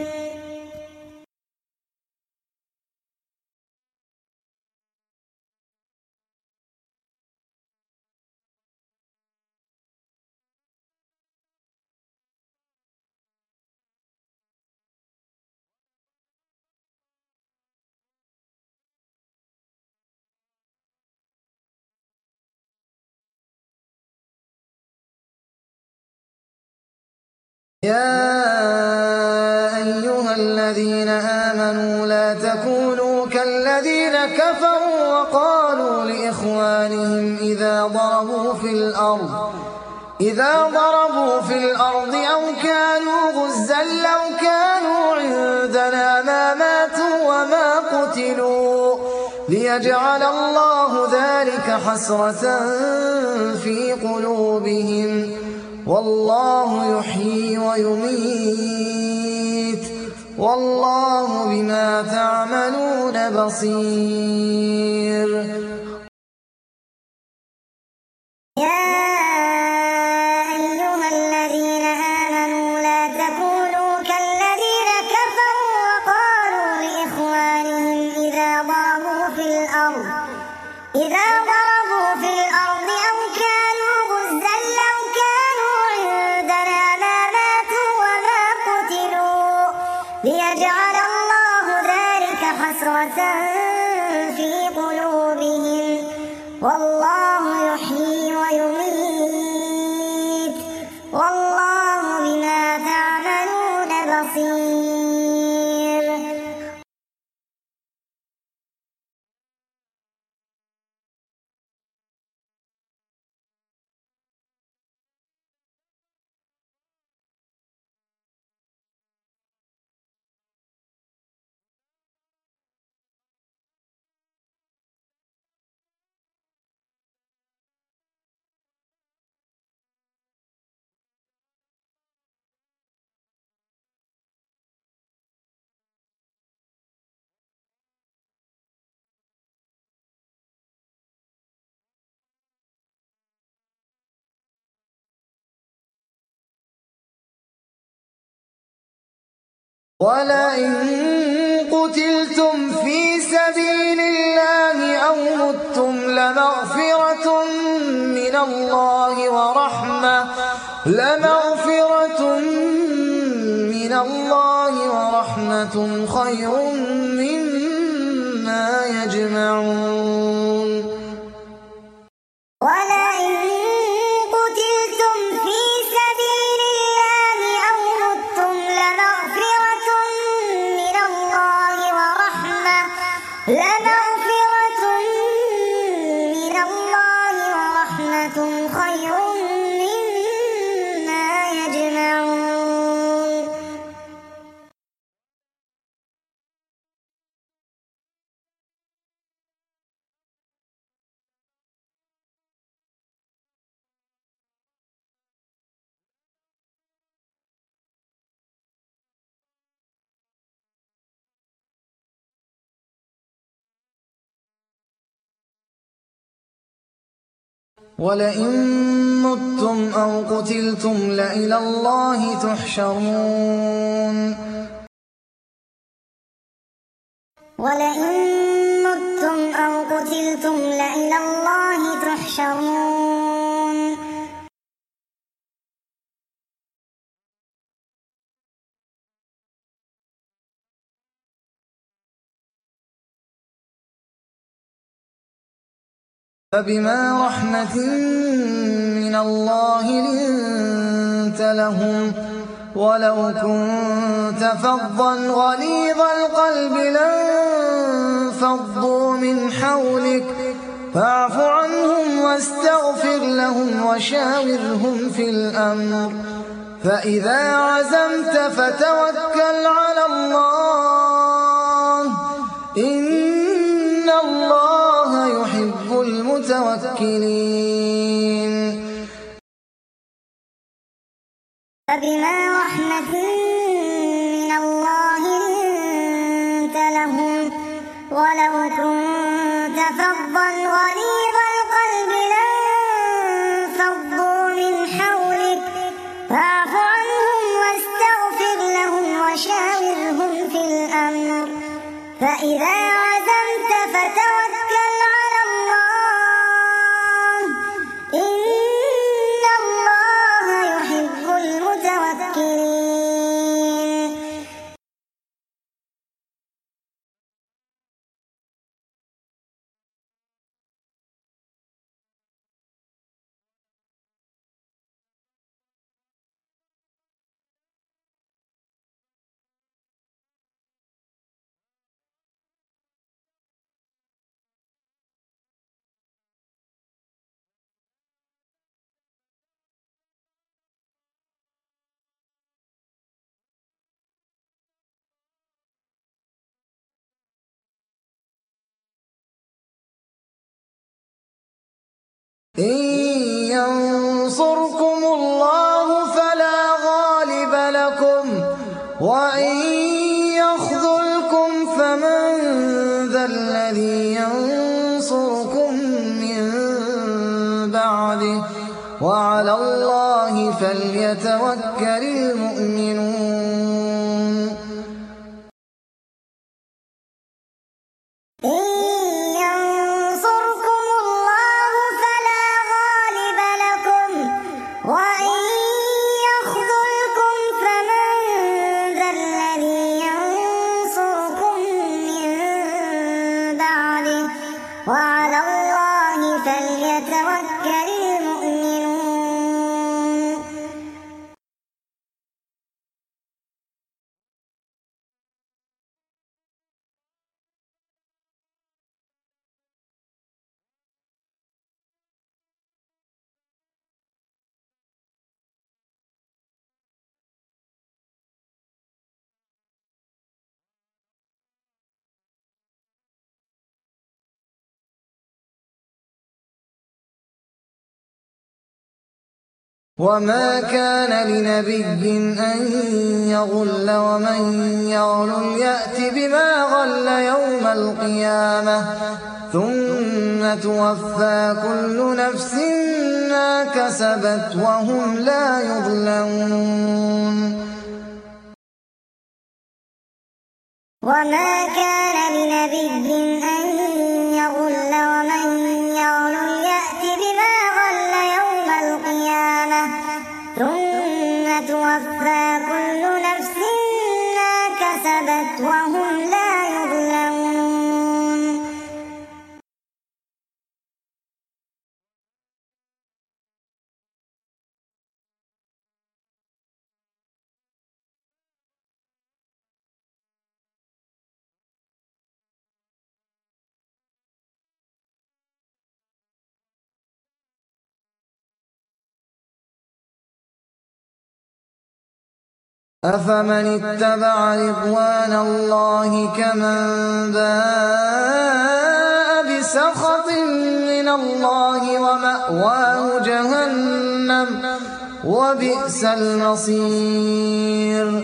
يا أيها الذين آمنوا لا تكونوا كالذين كفروا وقالوا لإخوانهم إذا ضربوا في الأرض إذا ضربوا في الأرض أو كانوا غزا لو كانوا عندنا ما ماتوا وما قتلوا ليجعل الله ذلك حسرة في قلوبهم والله يحيي ويميت والله بما تعملون بصير. يا أيها الذين آمنوا لا تكونوا كالذين كفروا وقالوا لإخوانهم إذا ضربوا في الأرض إذا ضربوا في الأرض أو كانوا غزا لو كانوا عندنا ما ماتوا وما قتلوا ليجعل الله ذلك حسرة في قلوبهم والله يحيي ويميت والله بما تعملون بصير. ولئن قتلتم في سبيل الله أو متم لمغفرة من الله ورحمة لمغفرة من الله ورحمة خير مما يجمعون. ولئن قتلتم في سبيل الله أو متم لمغفرة من الله ورحمة لمغفرة من الله ورحمة خير مما يجمعون. ولئن متم أو قتلتم لإلى الله تحشرون. ولئن متم أو قتلتم لإلى الله تحشرون. فبما رحمة من الله لنت لهم ولو كنت فظا غليظ القلب لانفضوا من حولك فاعف عنهم واستغفر لهم وشاورهم في الأمر فإذا عزمت فتوكل على الله إن الله يحب المتوكلين. فبما رحمة من الله لنت لهم ولو كنت فظا غليظ القلب لانفضوا من حولك فاعف عنهم واستغفر لهم وشاورهم في الأمر فإذا عزمت فتوكل على الله إن الله يحب المتوكلين. إن ينصركم الله فلا غالب لكم وإن يخذلكم فمن ذا الذي ينصركم من بعده وعلى الله فليتوكل المؤمنون. وإن يخذلكم فمن ذا الذي ينصركم من بعده وعلى الله فليتوكل المؤمنون. وما كان لنبي أن يغل ومن يغل يأت بما غل يوم القيامة ثم توفى كل نفس ما كسبت وهم لا يظلمون وما كان لنبي أن يغل ومن يغل يأت بما غل يوم القيامة ثم توفى كل نفس ما كسبت وهم لا يظلمون أفمن اتبع رضوان الله كمن باء بسخط من الله ومأواه جهنم وبئس المصير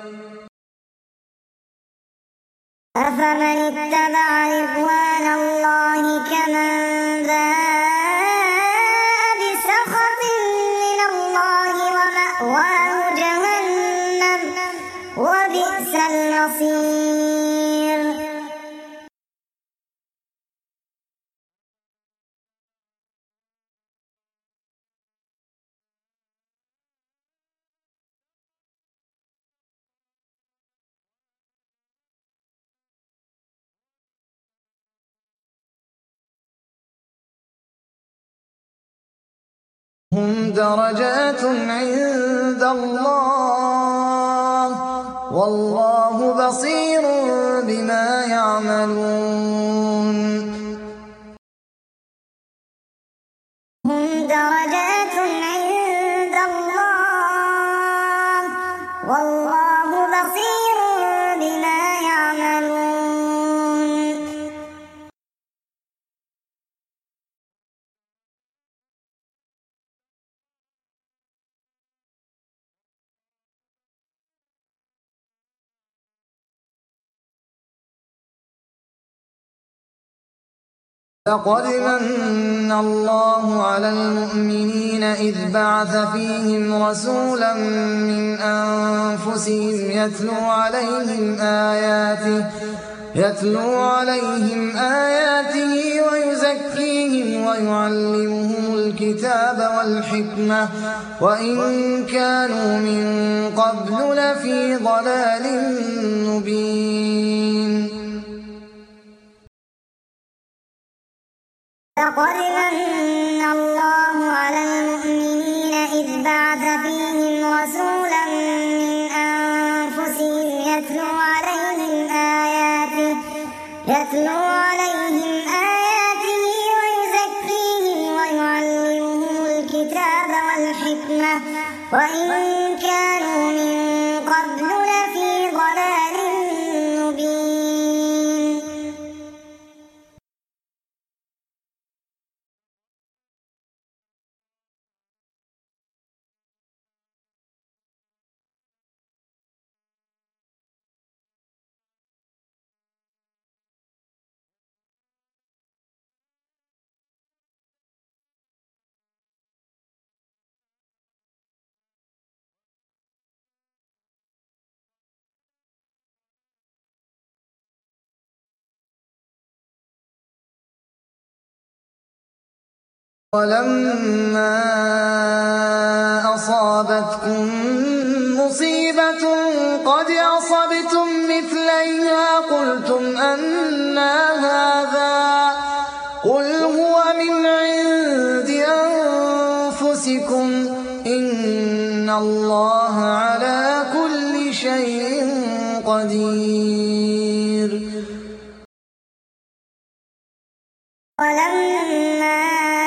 أفمن اتبع رضوان الله كمن باء بسخط من الله ومأواه جهنم وبئس المصير هم درجات عند الله والله بصير بما يعملون هم درجات عند الله والله بصير بما يعملون لقد من الله على المؤمنين إذ بعث فيهم رسولا من أنفسهم يتلو عليهم آياته يتلو عليهم آياته ويزكيهم ويعلمهم الكتاب والحكمة وإن كانوا من قبل لفي ضلال مبين لقد من الله على المؤمنين إذ بعث فيهم رسولا من أنفسهم يتلو عليهم آياته يتلو عليهم آياته ويزكيهم ويعلمهم الكتاب والحكمة وإن كانوا من قبل لفي ضلال مبين ولما أصابتكم مصيبة قد أصبتم مثليها قلتم أنى هذا قل هو من عند أنفسكم إن الله على كل شيء قدير ولما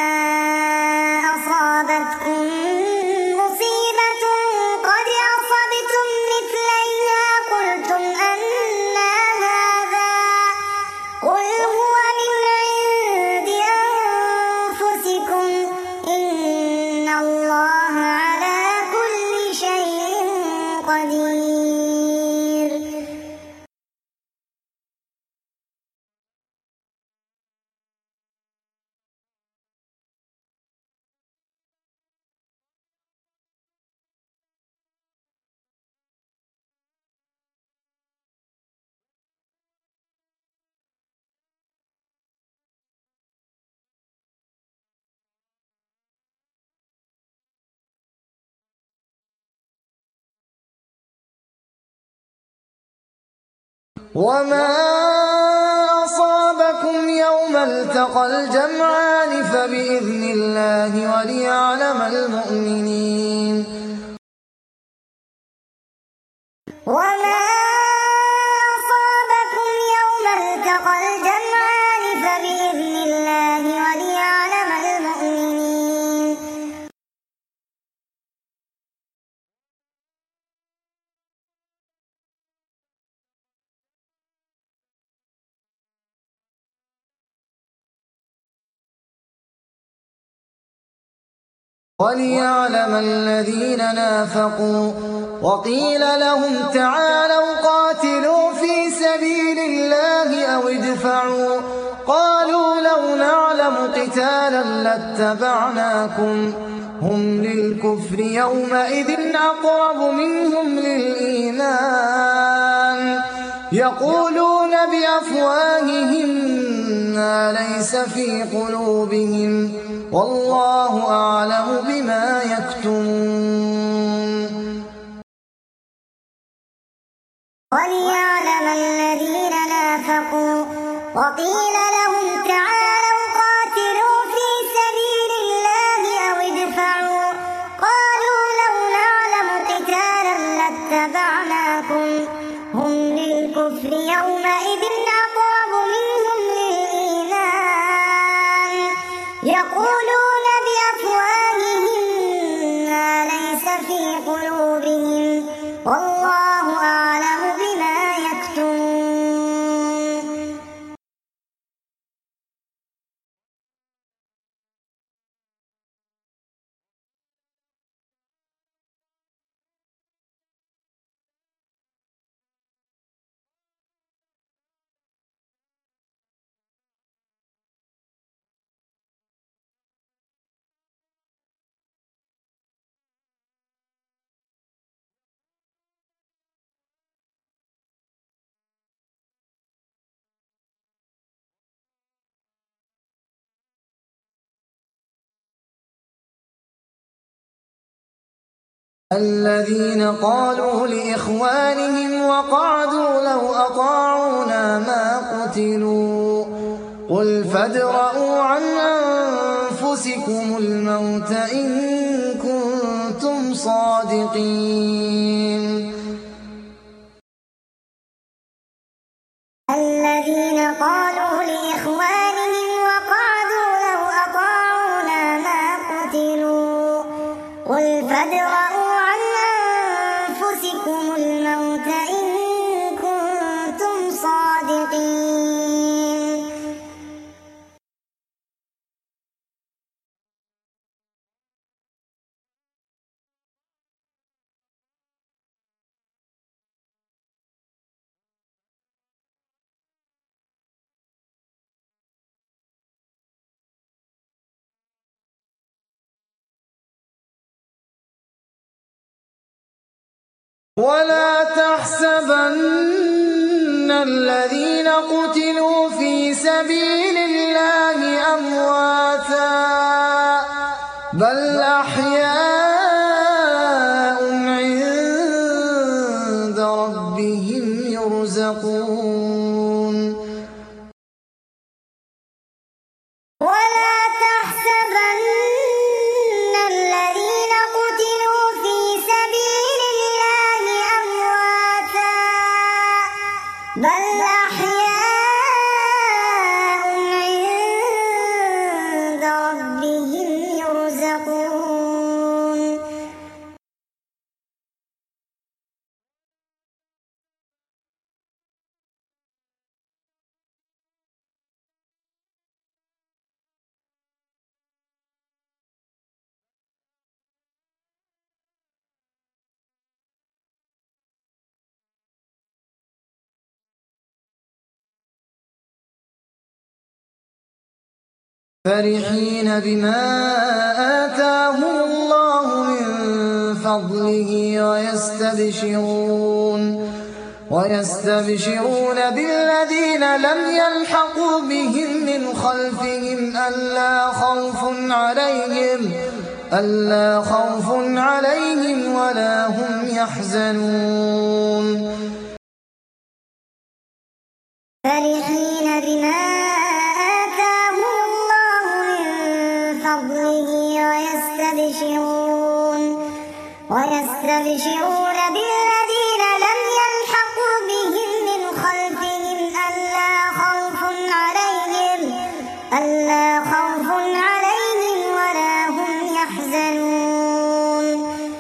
أصابتكم مصيبة قد أصبتم مثليها قلتم أنى هذا قل هو من عند أنفسكم إن الله على وما أصابكم يوم التقى الجمعان فبإذن الله وليعلم المؤمنين وما أصابكم يوم التقى الجمعان فبإذن الله وليعلم المؤمنين وليعلم الذين نافقوا وقيل لهم تعالوا قاتلوا في سبيل الله أو ادفعوا قالوا لو نعلم قتالا لاتبعناكم هم للكفر يومئذ أقرب منهم للإيمان يقولون بأفواههم ما ليس في قلوبهم والله أعلم بما يكتمون وليعلم الذين نافقوا وقيل لهم تعالوا قاتلوا في سبيل الله أو ادفعوا قالوا لو نعلم قتالا لاتبعناكم هم للكفر يومئذ أقرب منهم للإيمان يقولون بأفواههم ما ليس في قلوبهم والله أعلم بما يكتمون الذين قالوا لإخوانهم وقعدوا لو أطاعونا ما قتلوا قل فادرءوا عن أنفسكم الموت إن كنتم صادقين الذين قالوا لإخوانهم وقعدوا لو أطاعونا ما قتلوا قل فادرءوا عن أنفسكم الموت إن كنتم صادقين ولا تحسبن الذين قتلوا في سبيل الله أمواتا بل أحياء عند ربهم يرزقون ولا تحسبن الذين قتلوا في سبيل الله أمواتا بل أحياء عند ربهم يرزقون فرحين بما آتاهم الله من فضله ويستبشرون ويستبشرون بالذين لم يلحقوا بهم من خلفهم ألا خوف عليهم ألا خوف عليهم ولا هم يحزنون فرحين بما آتاهم الله من فضله ويستبشرون ويستبشرون بالذين لم يلحقوا بهم من خلفهم ألا خوف عليهم ألا خوف عليهم ولا هم يحزنون.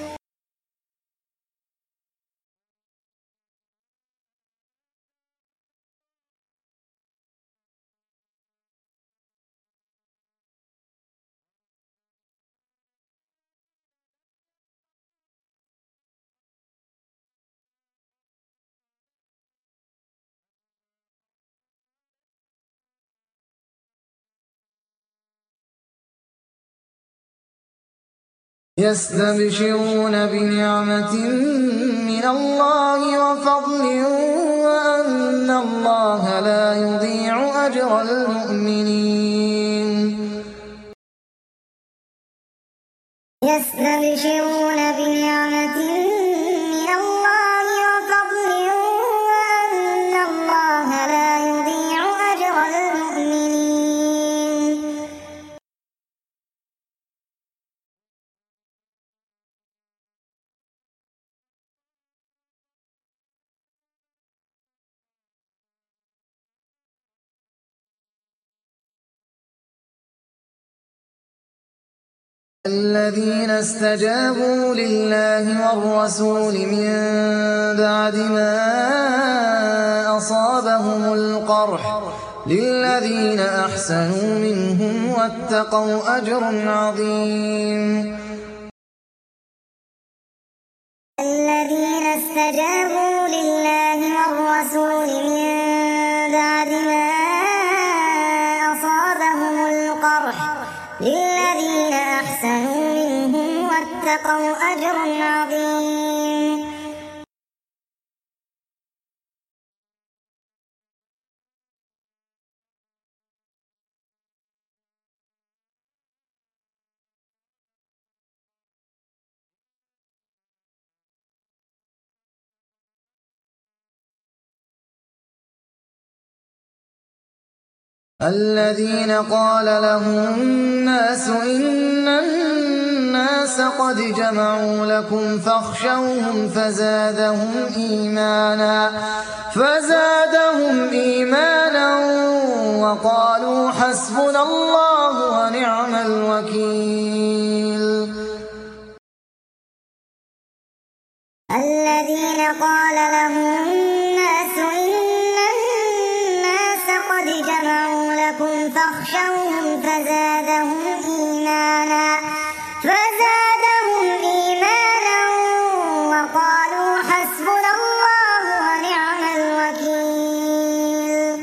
يستبشرون بنعمة من الله وفضل وأن الله لا يضيع أجر المؤمنين. يستبشرون بنعمة من الله وفضل وأن الله لا يضيع أجر المؤمنين. الذين استجابوا لله والرسول من بعد ما أصابهم القرح للذين أحسنوا منهم واتقوا أجر عظيم. الذين استجابوا لله والرسول من بعد ما أصابهم القرح للذين أحسنوا منهم واتقوا أجر عظيم. الذين قال لهم الناس إن الناس قد جمعوا لكم فاخشوهم فزادهم إيمانا فزادهم إيمانا وقالوا حسبنا الله ونعم الوكيل. الذين قال لهم الناس إن الناس قد جمعوا لكم فاخشوهم فزادهم إيمانا فزادهم إيمانا وقالوا حسبنا الله ونعم الوكيل.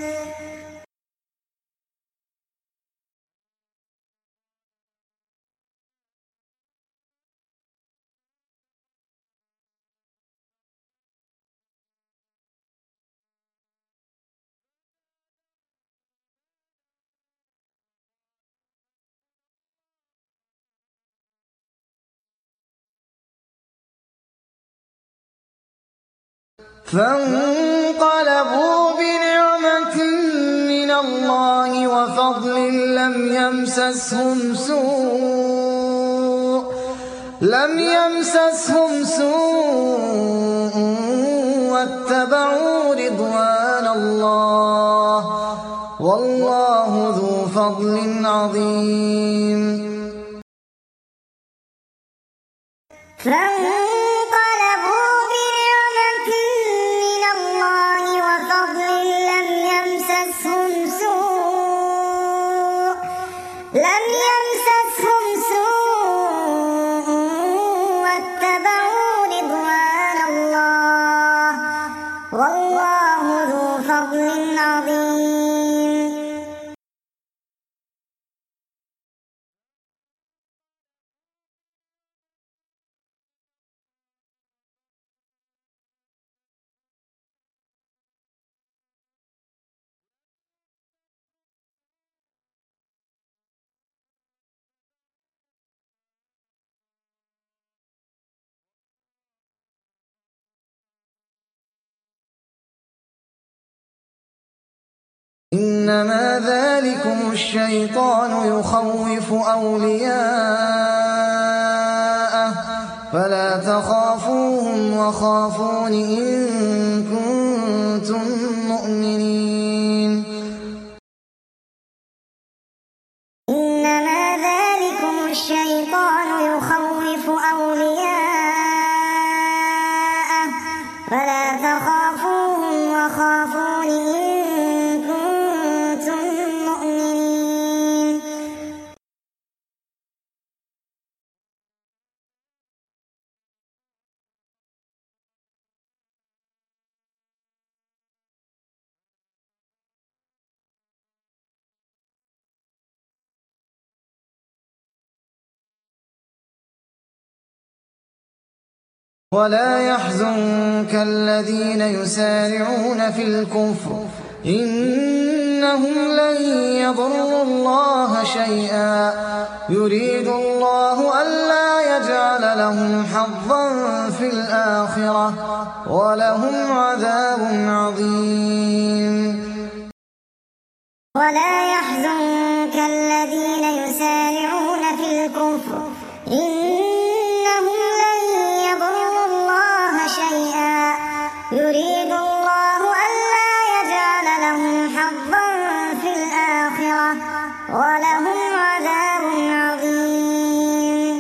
فانقلبوا بنعمة من الله وفضل لم يمسسهم سوء لم يمسسهم سوء واتبعوا رضوان الله والله ذو فضل عظيم. فانقلبوا بنعمة من الله وفضل لم يمسسهم سوء لم يمسسهم سوء واتبعوا رضوان الله والله ذو فضل عظيم. إنما ذلكم الشيطان يخوف أولياءه فلا تخافوهم وخافون إن كنتم مؤمنين إنما ذلكم الشيطان يخوف أولياءه فلا تخافوهم وخافون إن كنتم مؤمنين ولا يحزنك الذين يسارعون في الكفر إنهم لن يضروا الله شيئا يريد الله ألا يجعل لهم حظا في الآخرة ولهم عذاب عظيم ولا يحزنك الذين يسارعون في الكفر إنهم لن يضروا الله شيئا يريد الله ألا يجعل لهم حظا في الآخرة ولهم عذاب عظيم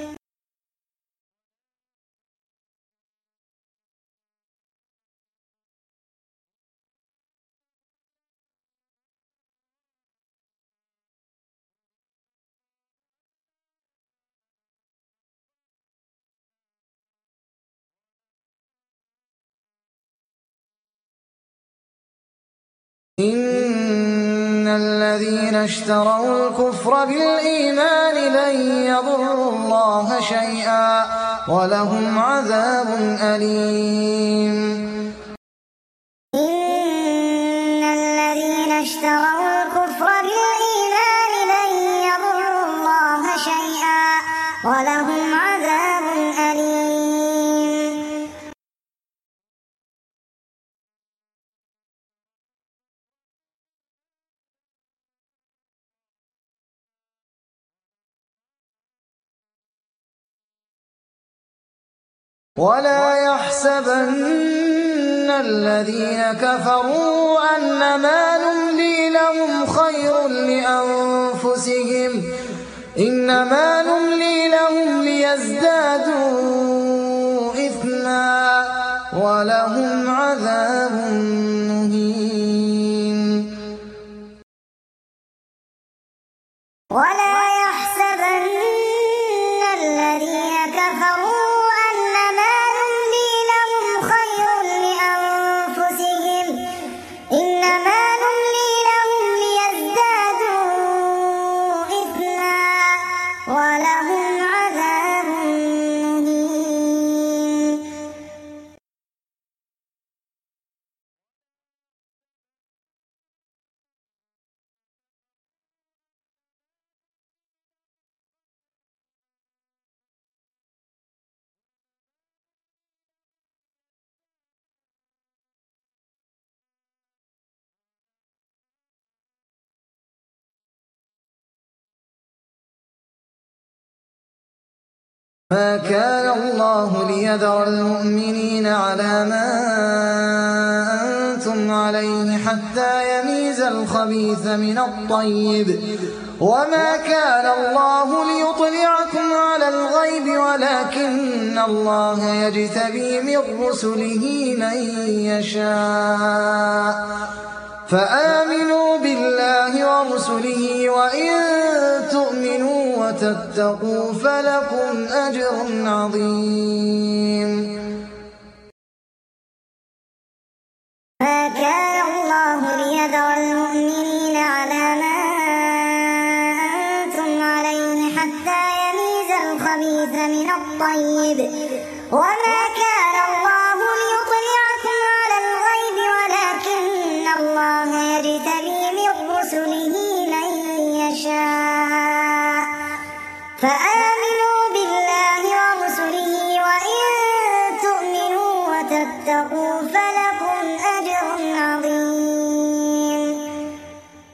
إن الذين اشتروا الكفر بالإيمان لن يضروا الله شيئا ولهم عذاب أليم إن الذين اشتروا الكفر بالإيمان لن يضروا الله شيئا ولهم عذاب أليم ولا يحسبن الذين كفروا أنما نملي لهم خير لأنفسهم إنما نملي لهم ليزدادوا إثما ولهم عذاب مهين ولا يحسبن الذين كفروا أنما نملي لهم خير لأنفسهم إنما نملي لهم ليزدادوا إثما ولهم عذاب مهين ما كان الله ليذر المؤمنين على ما أنتم عليه حتى يميز الخبيث من الطيب وما كان الله ليطلعكم على الغيب ولكن الله يجتبي من رسله من يشاء فآمنوا بالله ورسله وإن تؤمنوا وتتقوا فلكم أجر عظيم ما كان الله ليذر المؤمنين على ما أنتم عليه حتى يميز الخبيث من الطيب وما كان الله ليطلعكم على الغيب ولكن الله يجتبي من رسله من يشاء فآمنوا بالله ورسله وإن تؤمنوا وتتقوا فلكم أجر عظيم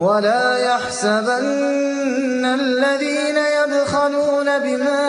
ولا يحسبن الذين يبخلون بما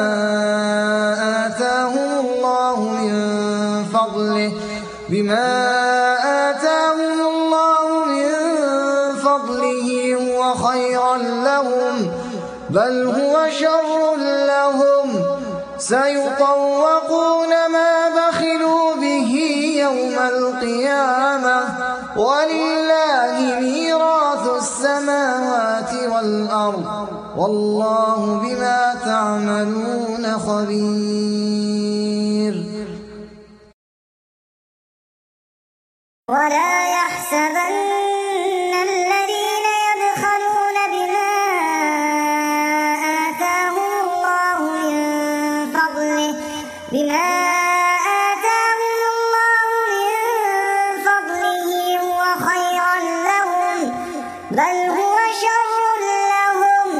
آتاهم الله من فضله بما آتاهم الله من فضله هو خيرا لهم بل هو شر لهم سيطوقون ما بخلوا به يوم القيامة ولله ميراث السماوات والأرض والله بما تعملون خبير. ولا يحسبن الذين يبخلون بما آتاهم الله من فضله بما آتاهم الله من فضله هو خيرا لهم بل هو شر لهم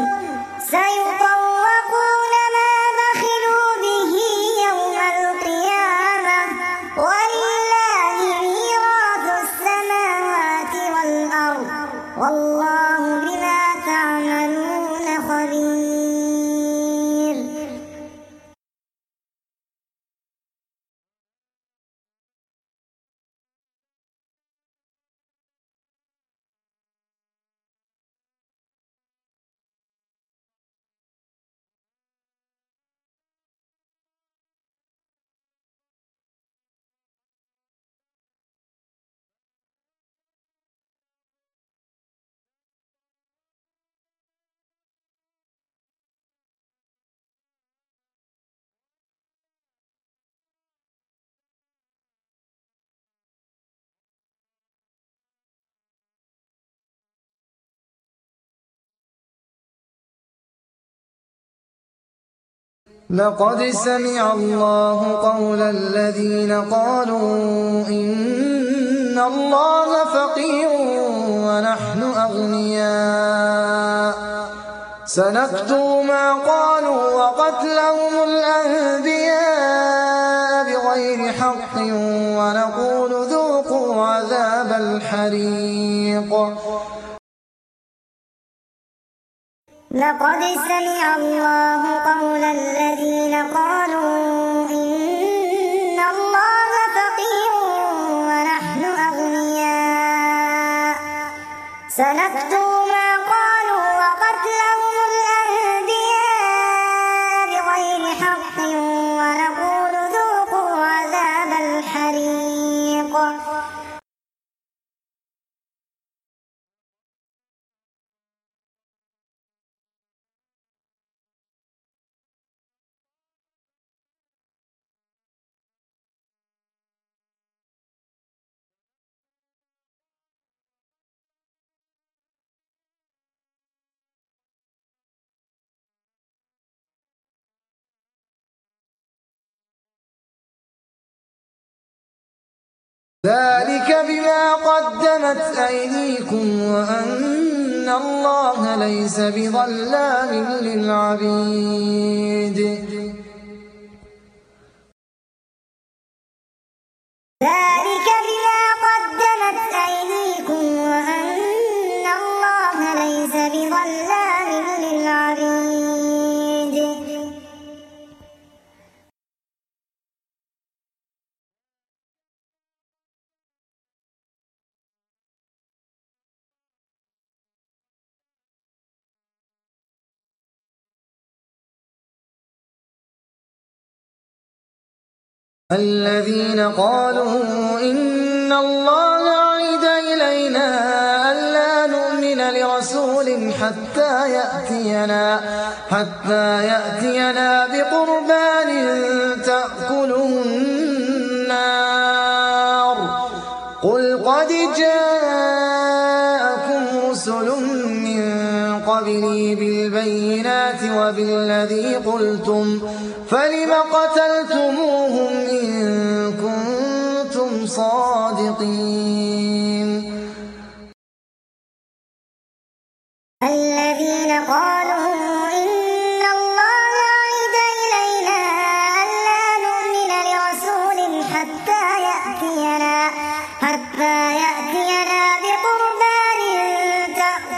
سيطوقون ما بخلوا به يوم القيامة ولله ميراث السماوات والأرض والله بما تعملون خبير. لقد سمع الله قول الذين قالوا إن الله فقير ونحن أغنياء سنكتب ما قالوا وقتلهم الأنبياء بغير حق ونقول ذوقوا عذاب الحريق. لقد سمع الله قول الذين قالوا إن الله فقير ونحن أغنياء سنكتب ما قالوا وقتلهم الأنبياء بغير حق ونقول ذوقوا عذاب الحريق. ذلك بما قدمت أيديكم وأن الله ليس بظلام للعبيد. ذلك بما قدمت أيديكم وأن الله ليس بظلام للعبيد. الذين قالوا إن الله عهد إلينا ألا نؤمن لرسول حتى يأتينا حتى يأتينا بقربان تأكله النار قل قد جاءكم رسل من قبلي بالبينات وبالذي قلتم فلم قتلتموهم إن كنتم صادقين. الذين قالوا إن الله عهد إلينا ألا نؤمن لرسول حتى يأتينا حتى يأتينا بقربان تأكله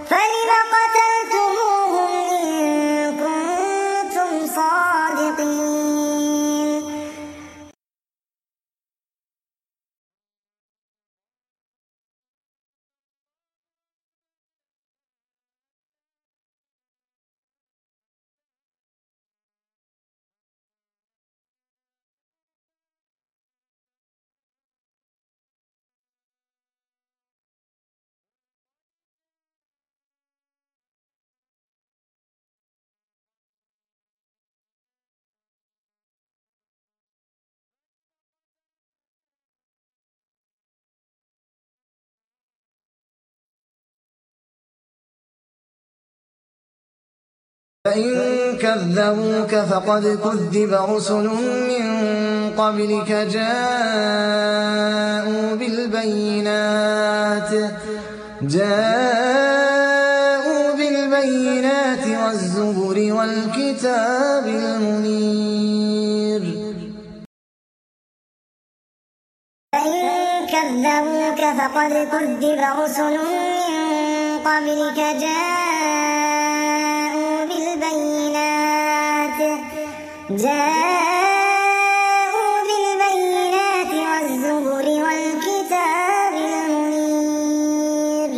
فلم قتلتموهم إن كنتم صادقين. فإن كذبوك فقد كذب رسل من قبلك جاءوا بالبينات جاءوا بالبينات والزبر والكتاب المنير. فإن كذبوك فقد كذب رسل من قبلك جاءوا بالبينات جاءوا بالبينات والزبر والكتاب المنير.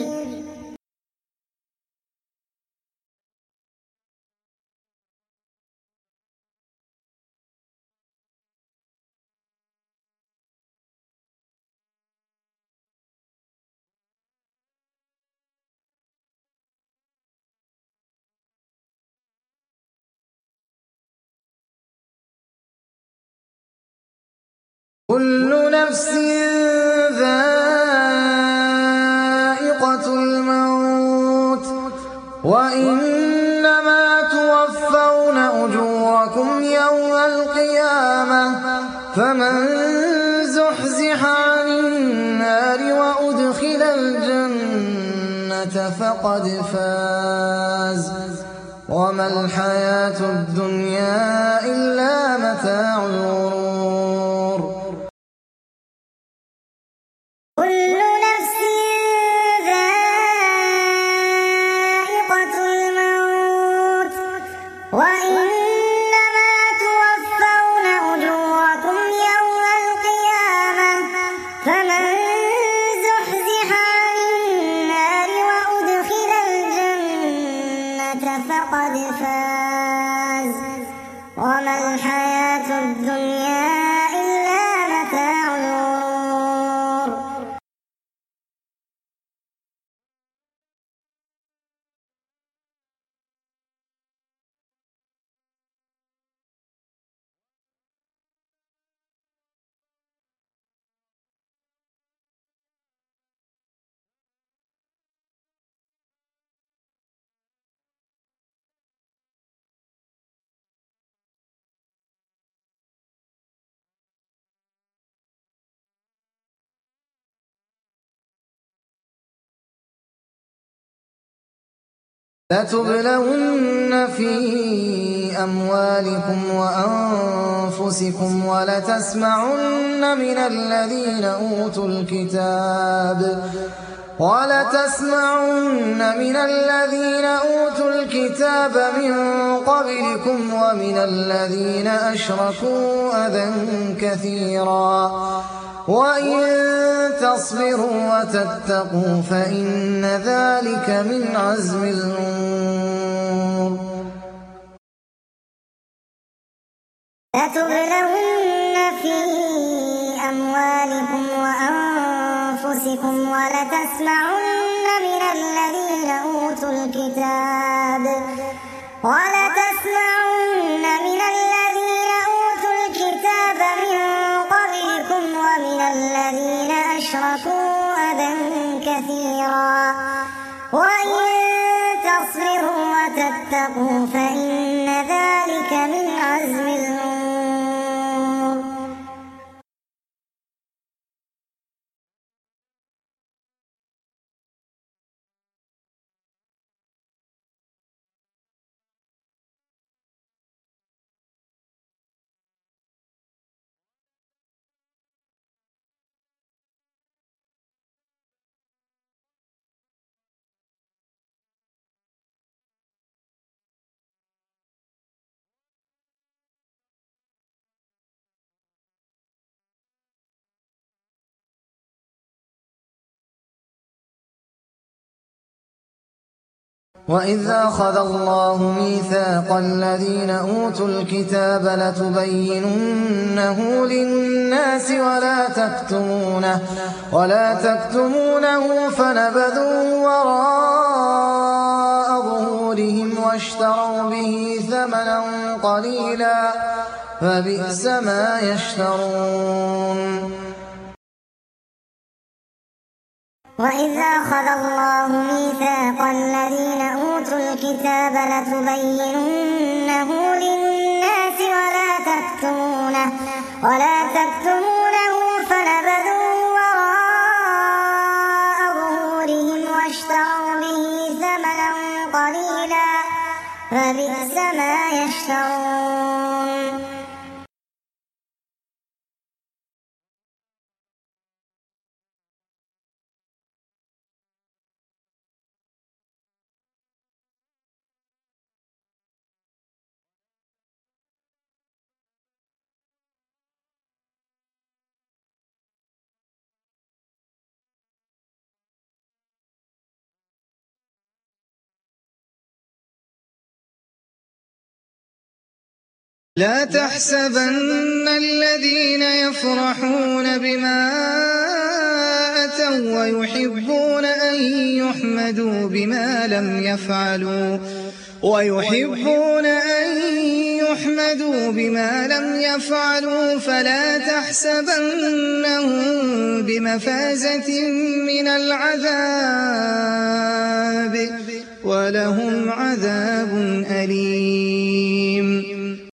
كل نفس ذائقة الموت وإنما توفون أجوركم يوم القيامة فمن زحزح عن النار وأدخل الجنة فقد فاز وما الحياة الدنيا إلا متاع الغرور. كل نفس ذائقة الموت وإنما توفون أجوركم يوم القيامة فمن زحزح عن النار وأدخل الجنة فقد فاز وما الحياة الدنيا إلا متاع الغرور. لتبلون في أموالكم وأنفسكم ولتسمعن من الذين أوتوا الكتاب ولتسمعن من الذين أوتوا الكتاب من قبلكم ومن الذين أشركوا أذى كثيرا وإن تصبروا وتتقوا فإن ذلك من عزم الأمور. لتبلون في أموالكم وأنفسكم ولتسمعن من الذين أوتوا الكتاب ولتسمعن من الذين أوتوا الكتاب من قبلكم ومن الذين أشركوا أذى كثيرا وإن تصبروا وتتقوا فإن ذلك من عزم الأمور. وإذ أخذ الله ميثاق الذين أوتوا الكتاب لتبيننه للناس ولا تكتمونه, ولا تكتمونه فنبذوه وراء ظهورهم واشتروا به ثمنا قليلا فبئس ما يشترون. وإذ أخذ الله ميثاق الذين أوتوا الكتاب لتبيننه للناس ولا تكتمونه, ولا تكتمونه فنبذوه وراء ظهورهم واشتروا به ثمنا قليلا فبئس ما يشترون. لا تحسبن الذين يفرحون بما أتوا ويحبون أن يحمدوا بما لم يفعلوا ويحبون أن يحمدوا بما لم يفعلوا فلا تحسبنهم بمفازة من العذاب ولهم عذاب أليم.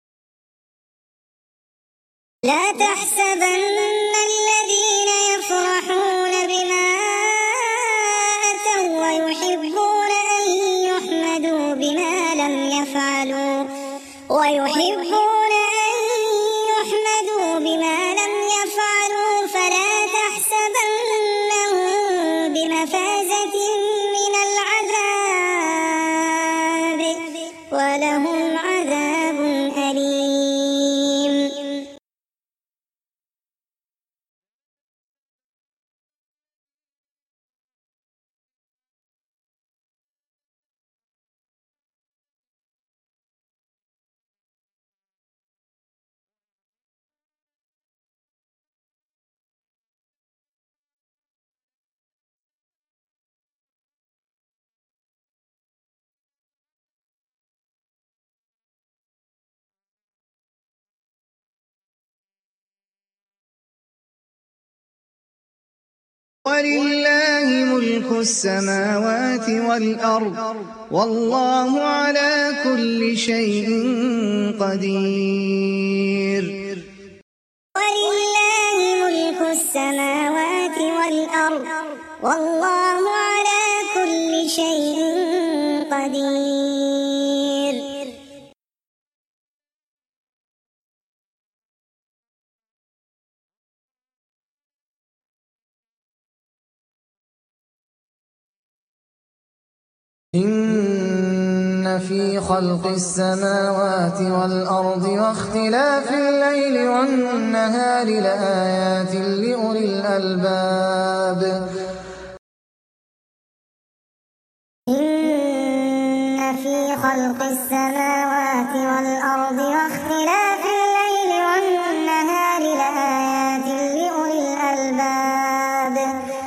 لا تحسبن الذين يفرحون بما أتوا ويحبون أن يحمدوا بما لم يفعلوا ويحبون أن يحمدوا بما لم يفعلوا فلا تحسبنهم بمفازة من العذاب ولهم عذاب أليم. ولله ملك السماوات والأرض والله على كل شيء قدير. ولله ملك السماوات والأرض والله على كل شيء قدير. إن في خلق السماوات والأرض واختلاف الليل والنهار لآيات لأولي الألباب. إن في خلق السماوات والأرض واختلاف الليل والنهار لآيات لأولي الألباب.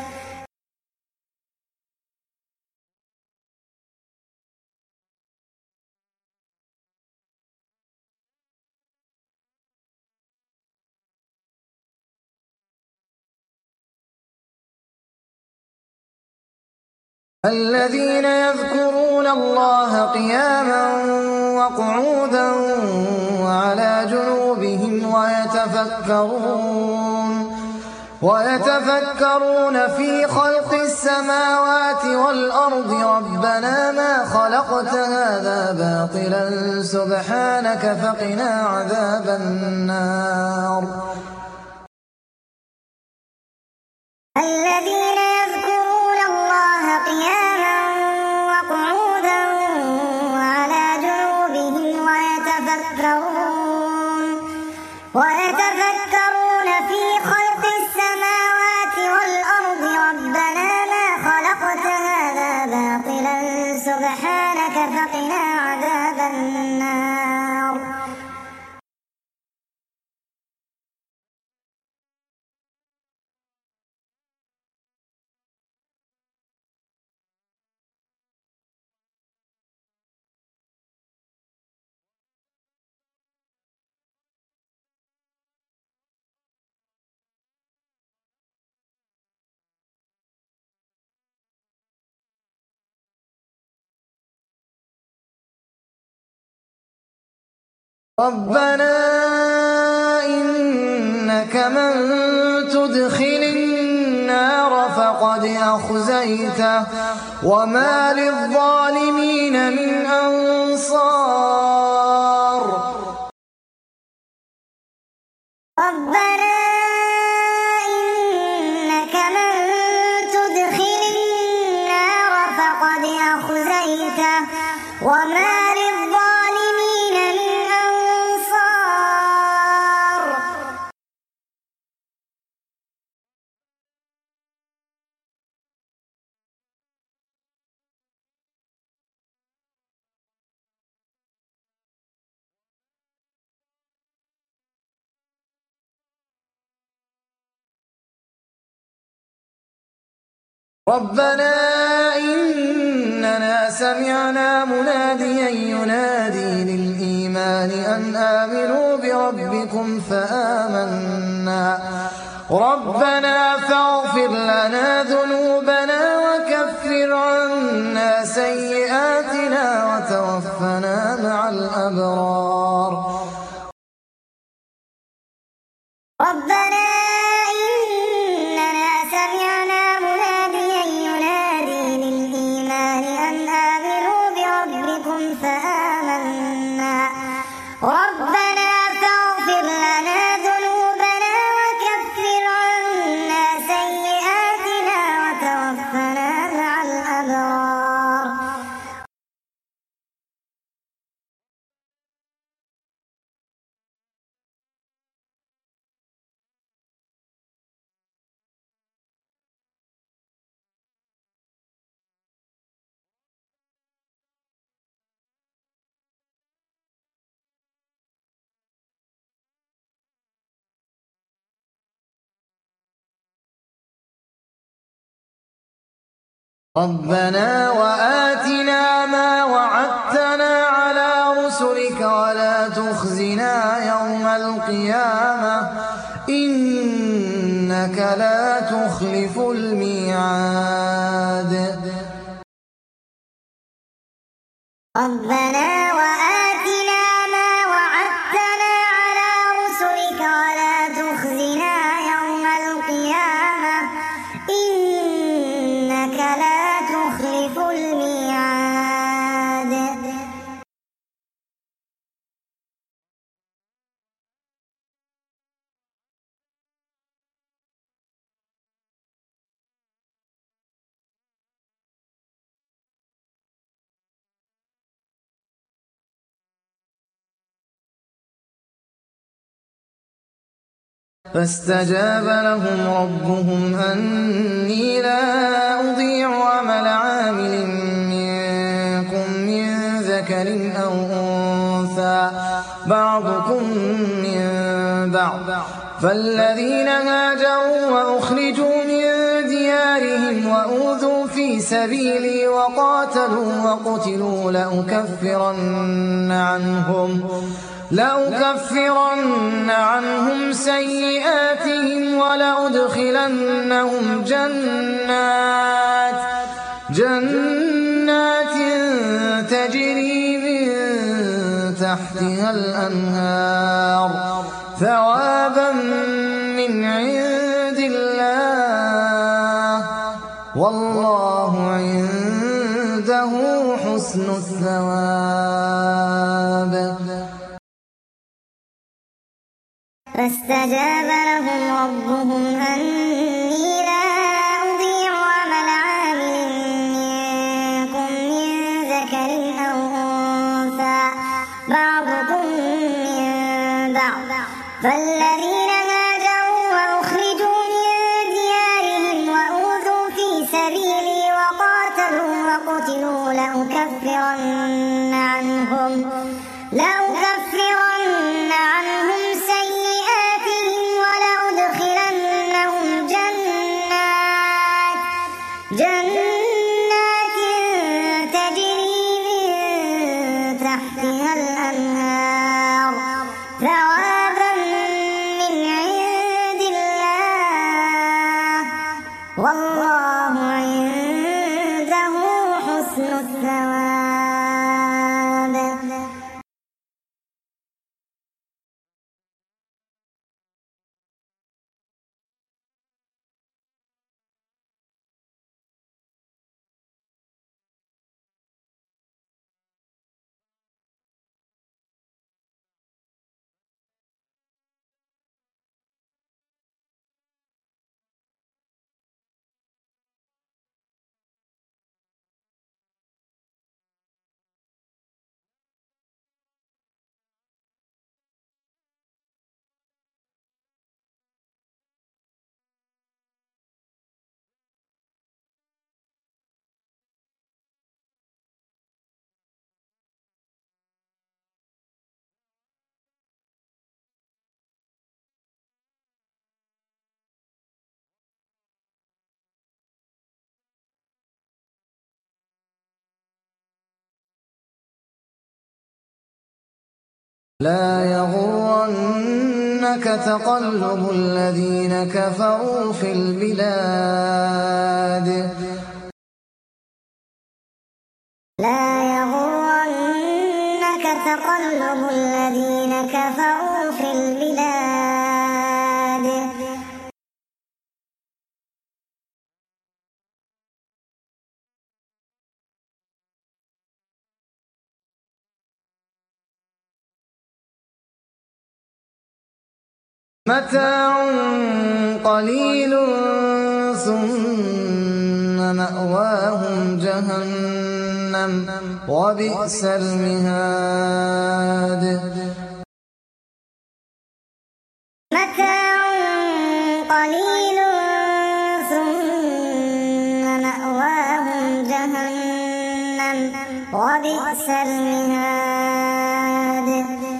الذين يذكرون الله قياما وقعودا وعلى جنوبهم ويتفكرون ويتفكرون في خلق السماوات والأرض ربنا ما خلقت هذا باطلا سبحانك فقنا عذاب النار. الذين يذكرون الله قياما وقعودا وعلى جنوبهم ويتفكرون ويتفكرون في خلق السماوات والأرض ربنا ما خلقت هذا باطلا سبحانك فقنا عذاب النار. ربنا إنك من تدخل النار فقد أخزيته وما للظالمين من أنصار. ربنا إنك من تدخل النار فقد أخزيته وما للظالمين من أنصار. ربنا إننا سمعنا مناديا ينادي للإيمان أن آمنوا بربكم فآمنا ربنا فاغفر لنا ذنوبنا وكفر عنا سيئاتنا وتوفنا مع الأبرار. ربنا إننا سمعنا مناديا ينادي للإيمان أن آمنوا بربكم فآمنا ربنا فاغفر لنا ذنوبنا وكفر عنا سيئاتنا وتوفنا مع الأبرار. ربنا وآتنا ما وعدتنا على رسلك ولا تخزنا يوم القيامة إنك لا تخلف الميعاد. ربنا وآتنا ما وعدتنا على رسلك ولا تخزنا يوم القيامة إنك لا تخلف الميعاد. فاستجاب لهم ربهم أني لا أضيع عمل عامل منكم من ذكر أو أنثى بعضكم من بعض فالذين هاجروا وأخرجوا من ديارهم وأوذوا في سبيلي وقاتلوا وقتلوا لأكفرن عنهم لأكفرن عنهم سيئاتهم ولأدخلنهم جنات جنات تجري من تحتها الأنهار ثوابا من عند الله والله عنده حسن الثواب. فاستجاب لهم ربهم أني لا أضيع عمل عامل منكم من ذكر أو أنثى بعضكم من بعض فالذين هاجروا وأخرجوا من ديارهم وأوذوا في سبيلي وقاتلوا وقتلوا لأكفرن لأكفرن عنهم لأكفرن عنهم سيئاتهم ولأدخلنهم جنات جنات تجري من تحتها الأنهار ثوابا من عند الله والله عنده حسن الثواب. لا يغرنك تقلب الذين كفروا في البلاد لا يغرنك تقلب الذين كفروا في البلاد متاع قليل ثم مأواهم جهنم وبئس المهاد. متاع قليل ثم مأواهم جهنم وبئس المهاد.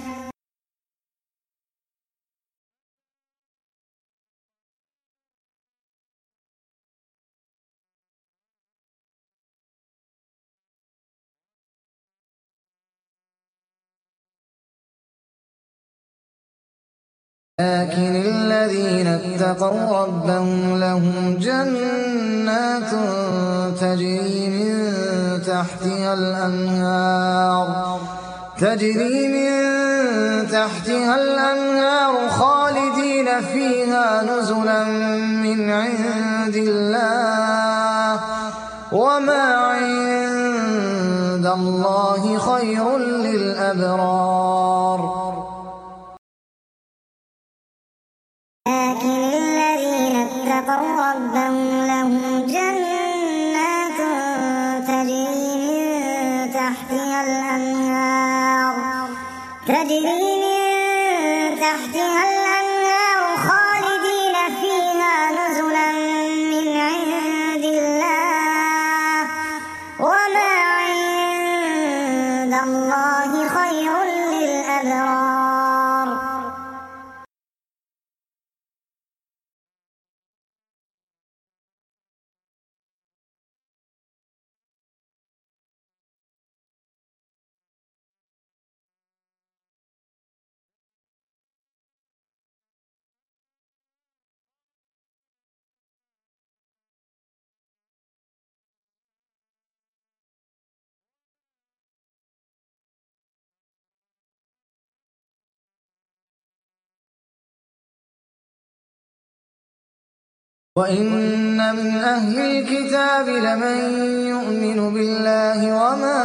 لكن الذين اتقوا ربهم لهم جنات تجري من تحتها الأنهار تجري من تحتها الأنهار خالدين فيها نزلا من عند الله وما عند الله خير للأبرار. لكن الذين اتقوا ربهم لهم جنات تجري من تحتها الأنهار تجري من تحتها الأنهار خالدين فيها نزلا من عند الله وما عند الله خير للأبرار. وإن من أهل الكتاب لمن يؤمن بالله وما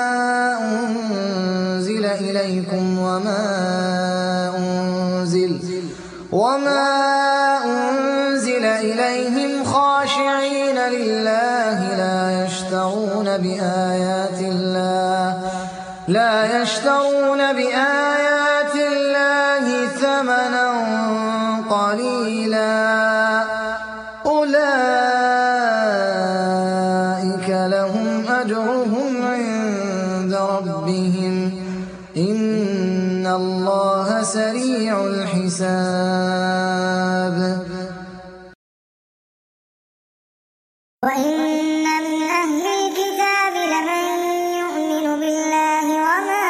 أنزل إليكم وما أنزل وما أنزل إليهم خاشعين لله لا يشترون بآيات الله لا يشترون بآيات الله ثمنا قليلا أولئك لهم أجرهم عند ربهم إن الله سريع الحساب. وإن من أهل الكتاب لمن يؤمن بالله وما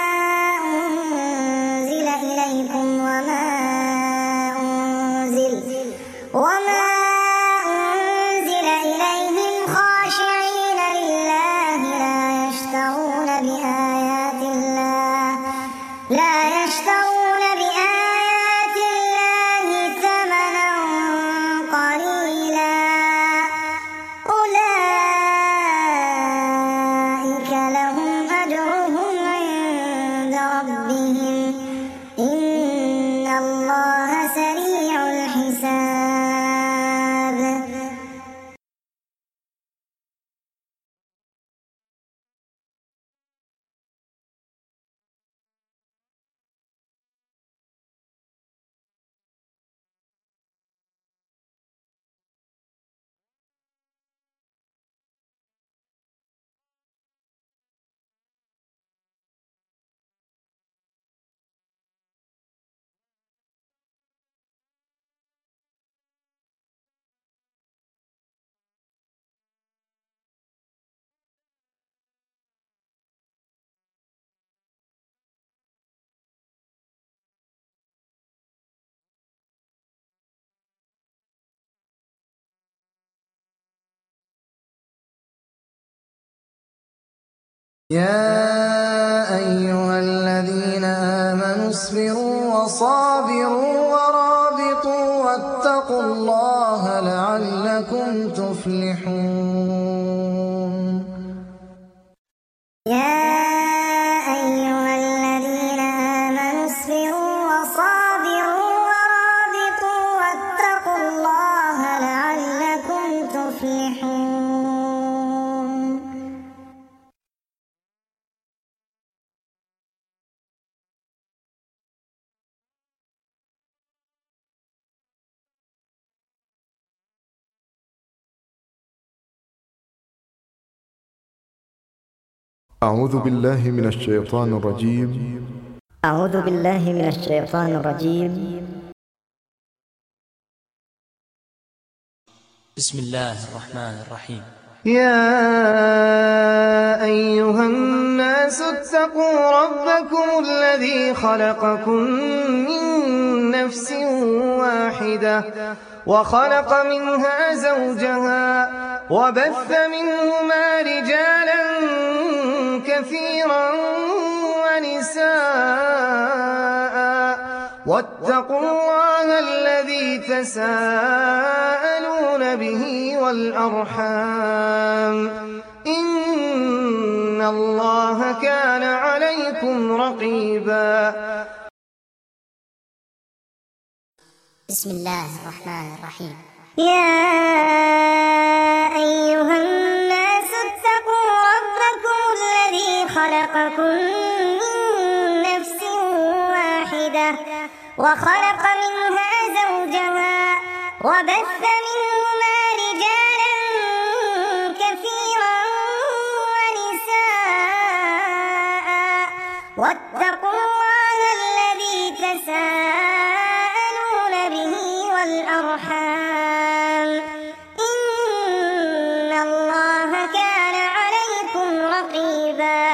أنزل إليكم وما أنزل وما أنزل إليهم خاشعين لله لا يشترون بآيات الله لا يشترون بآيات الله ثمنا قليلا أولئك لهم أجرهم عند ربهم إن الله سريع الحساب. يا أيها الذين آمنوا اصبروا وصابروا ورابطوا واتقوا الله لعلكم تفلحون. يا أيها الذين آمنوا اصبروا وصابروا ورابطوا واتقوا الله لعلكم تفلحون. أعوذ بالله من الشيطان الرجيم. أعوذ بالله من الشيطان الرجيم. بسم الله الرحمن الرحيم. يا أيها الناس اتقوا ربكم الذي خلقكم من نفس واحدة وخلق منها زوجها وبث منهما رجالا كثيرا ونساء واتقوا الله الذي تساءلون به والأرحام إن الله كان عليكم رقيبا. بسم الله الرحمن الرحيم. يا أيها الناس اتقوا ربكم الذي خلقكم من نفس واحدة وخلق منها زوجها وبث منهما رجالا كثيرا ونساء واتقوا الله الذي تساءلون به والأرحام إن الله كان عليكم رقيبا.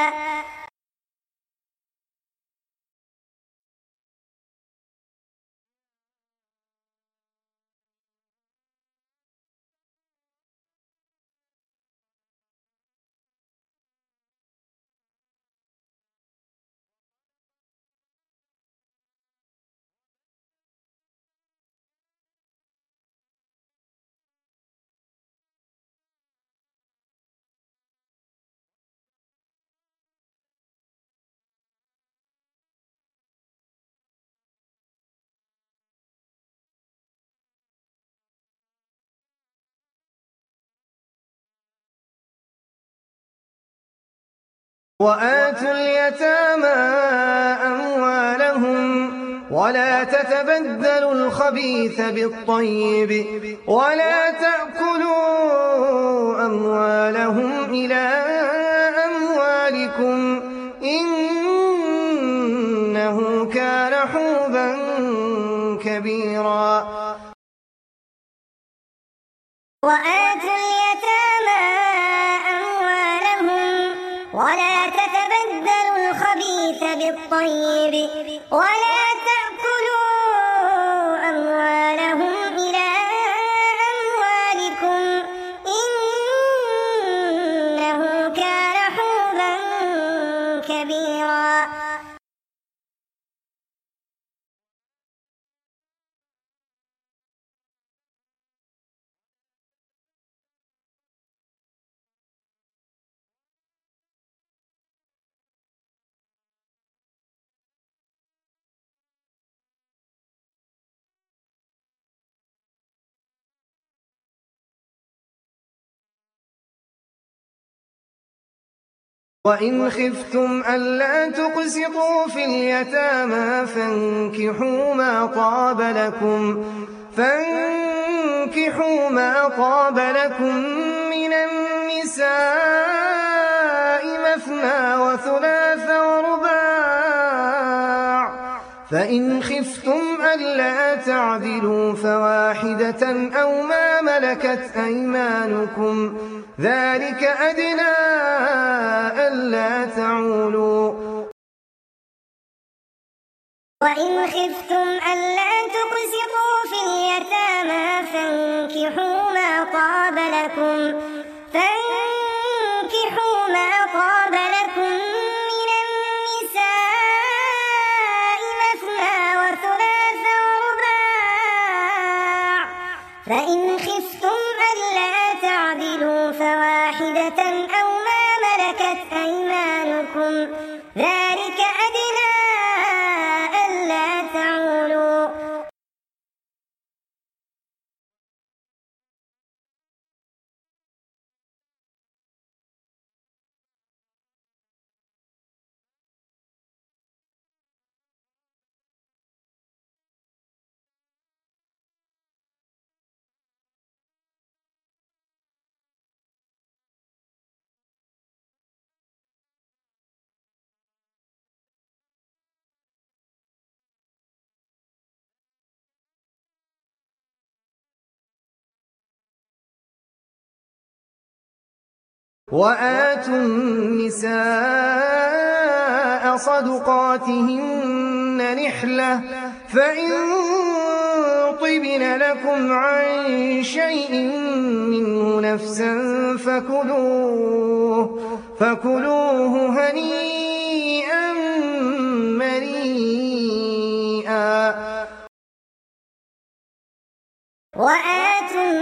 وآتوا اليتامى أموالهم ولا تتبدلوا الخبيث بالطيب ولا تأكلوا أموالهم إلى أموالكم كبيرا. وآتوا اليتامى أموالهم ولا تتبدلوا الخبيث بالطيب ولا تأكلوا أموالهم إلى أموالكم إنه كان حوبا كبيرا. وإن خفتم ألا تقسطوا في اليتامى فانكحوا ما طاب لكم فانكحوا ما طاب لكم من النساء مثنى وثلاث ورباع، فإن خفتم ألا تعدلوا فواحدة أو ما ملكت أيمانكم ذلك أدنى ألا تعولوا. وإن خفتم ألا تقسطوا في اليتامى فانكحوا ما طاب لكم فانكحوا ما طاب لكم من النساء مثنى وثلاث ورباع، فإن خفتم ألا تعدلوا فواحدة أو ما ملكت أيمانكم ذلك أدنى ألا تعولوا. وآتوا النساء صدقاتهن نحلة فإن طبن لكم عن شيء منه نفسا فكلوه فكلوه هنيئا مريئا. وآتوا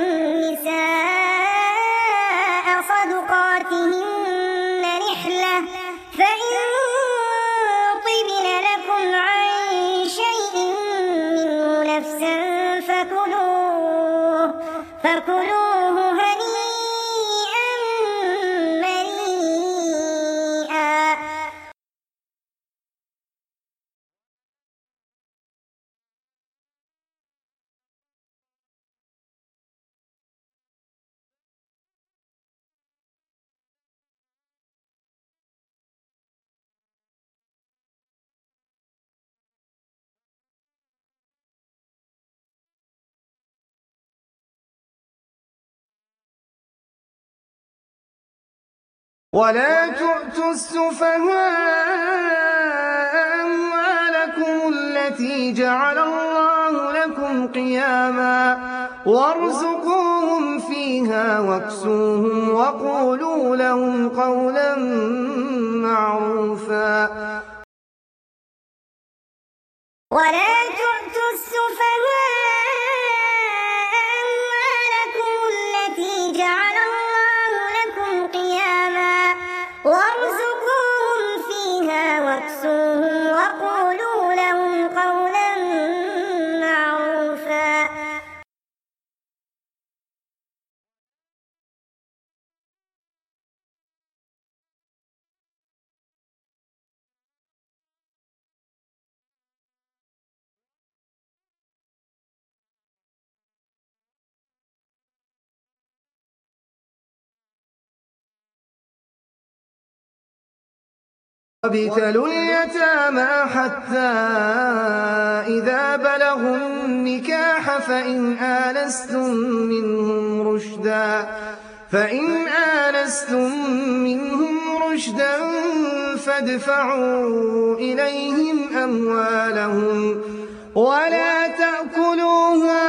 النساء صدقاتهن نحلة فإن طبن لكم عن شيء منه نفسا فكلوه فكلوه هنيئا مريئا. ولا تؤتوا السفهاء أموالكم التي جعل الله لكم قياما وارزقوهم فيها واكسوهم وقولوا لهم قولا معروفا. ولا تؤتوا السفهاء أموالكم التي جعل الله لكم قياما وارزقوهم فيها واكسوهم وقولوا لهم قولا معروفا. وابتلوا اليتامى حتى إذا بلغوا النكاح فإن آنستم منهم رشدا فإن آنستم منهم رشدا فادفعوا إليهم أموالهم ولا تأكلوها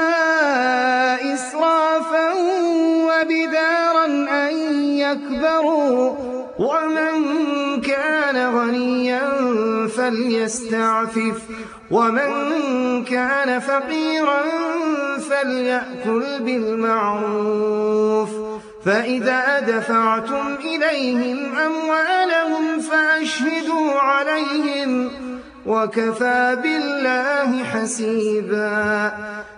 إسرافا وبدارا أن يكبروا ومن كان غنيا فليستعفف ومن كان فقيرا فليأكل بالمعروف فإذا دفعتم إليهم أموالهم فأشهدوا عليهم وكفى بالله حسيبا.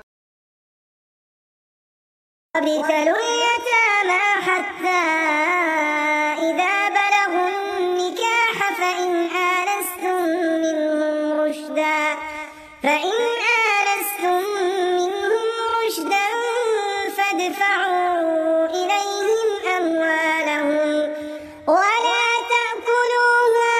وابتلوا اليتامى حتى إذا بلغوا النكاح فإن آنستم منهم رشدا فإن آنستم منهم رشدا فادفعوا إليهم أموالهم ولا تأكلوها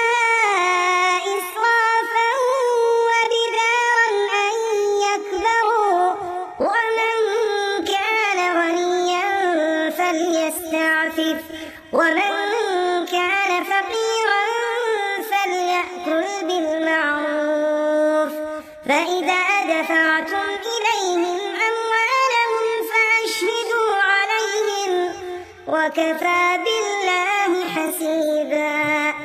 إسرافا وبدارا أن يكبروا ومن كان غنيا فليستعفف ومن كان فقيرا فليأكل بالمعروف فإذا دفعتم إليهم أموالهم فأشهدوا عليهم وكفى بالله حسيبا.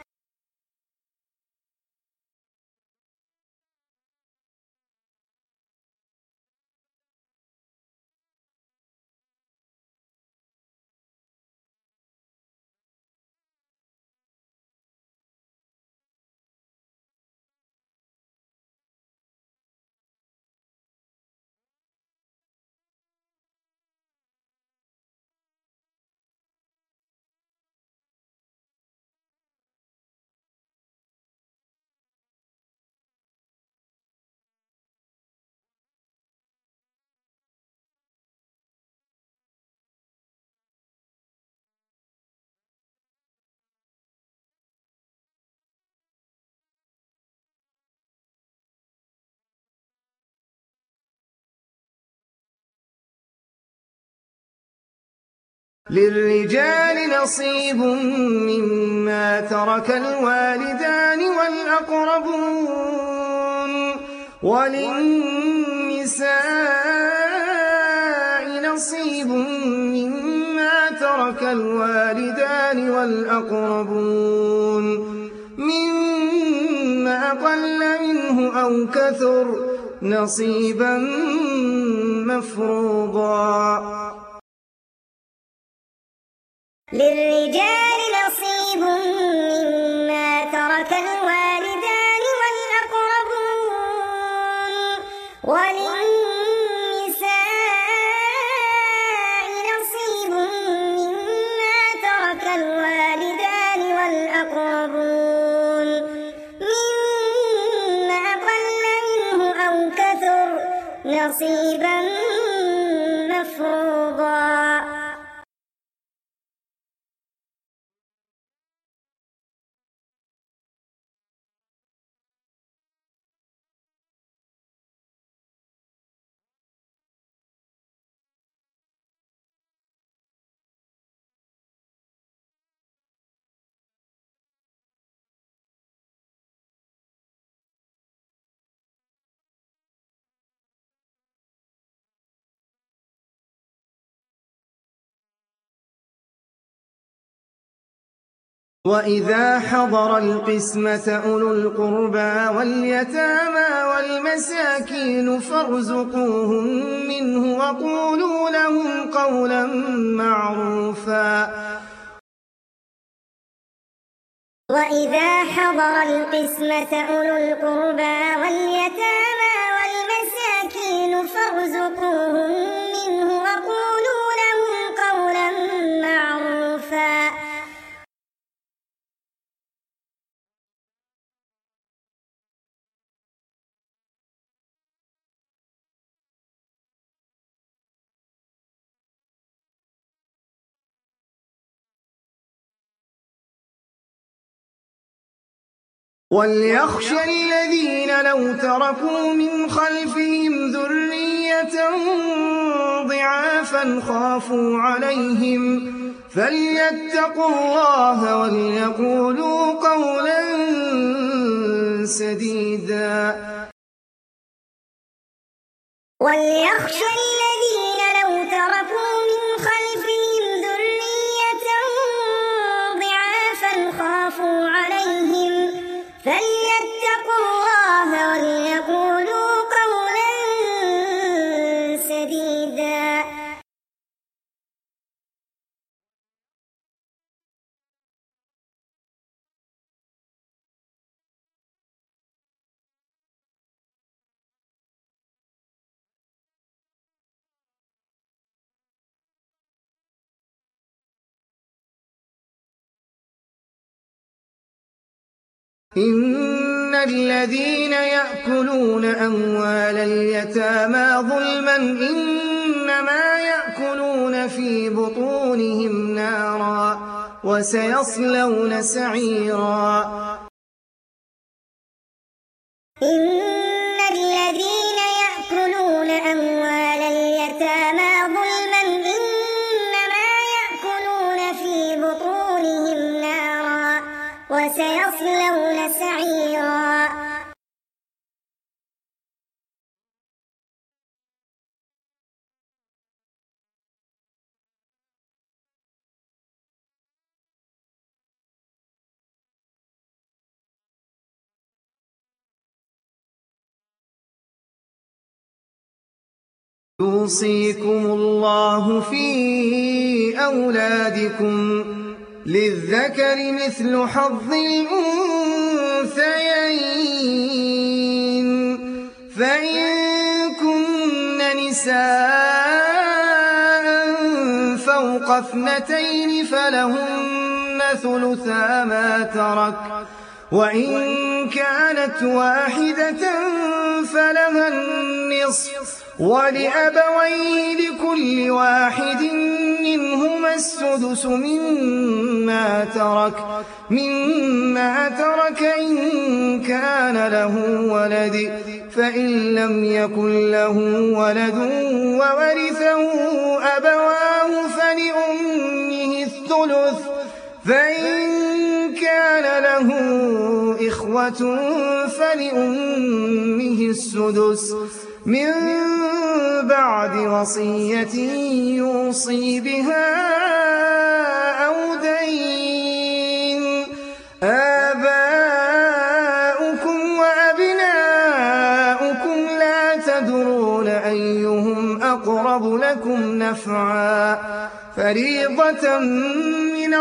للرجال نصيب مما ترك الوالدان والأقربون وللنساء نصيب مما ترك الوالدان والأقربون مما قل منه أو كثر نصيبا مفروضا. للرجال نصيب مما ترك الوالدان والأقربون وللنساء نصيب مما ترك الوالدان والأقربون مما قل منه أو كثر نصيبا مفروضا. وإذا حضر القسمة أولو القربى واليتامى والمساكين فارزقوهم منه وقولوا لهم قولا معروفا. وإذا حضر القسمة أولو القربى واليتامى والمساكين فارزقوهم منه وقولوا لهم قولا معروفا. وليخشى الذين لو تركوا من خلفهم ذرية ضعافا خافوا عليهم فليتقوا الله وليقولوا قولا سديدا وليخشى الذين لو تركوا من خلفهم ذرية ضعافا خافوا عليهم فليتقوا الله وليقولوا قولا سديدا إن الذين يأكلون أموال اليتامى ظلما إنما يأكلون في بطونهم نارا وسيصلون سعيرا إن الذين يأكلون أموال اليتامى ظلما إنما يأكلون في بطونهم نارا وسيصلون سعيرا يوصيكم الله في أولادكم للذكر مثل حظ الأنثيين فإن كن نساء فوق اثنتين فلهن ثلثا ما ترك وإن كانت واحدة فلها النصف ولأبويه لكل واحد منهما السدس مما ترك مما ترك إن كان له ولد فإن لم يكن له ولد وورثه أبواه فلأمه الثلث فإن كان له إخوة فلأمه السدس من بعد وصية يوصي بها أو دين آباؤكم وأبناؤكم لا تدرون أيهم أقرب لكم نفعا فريضة من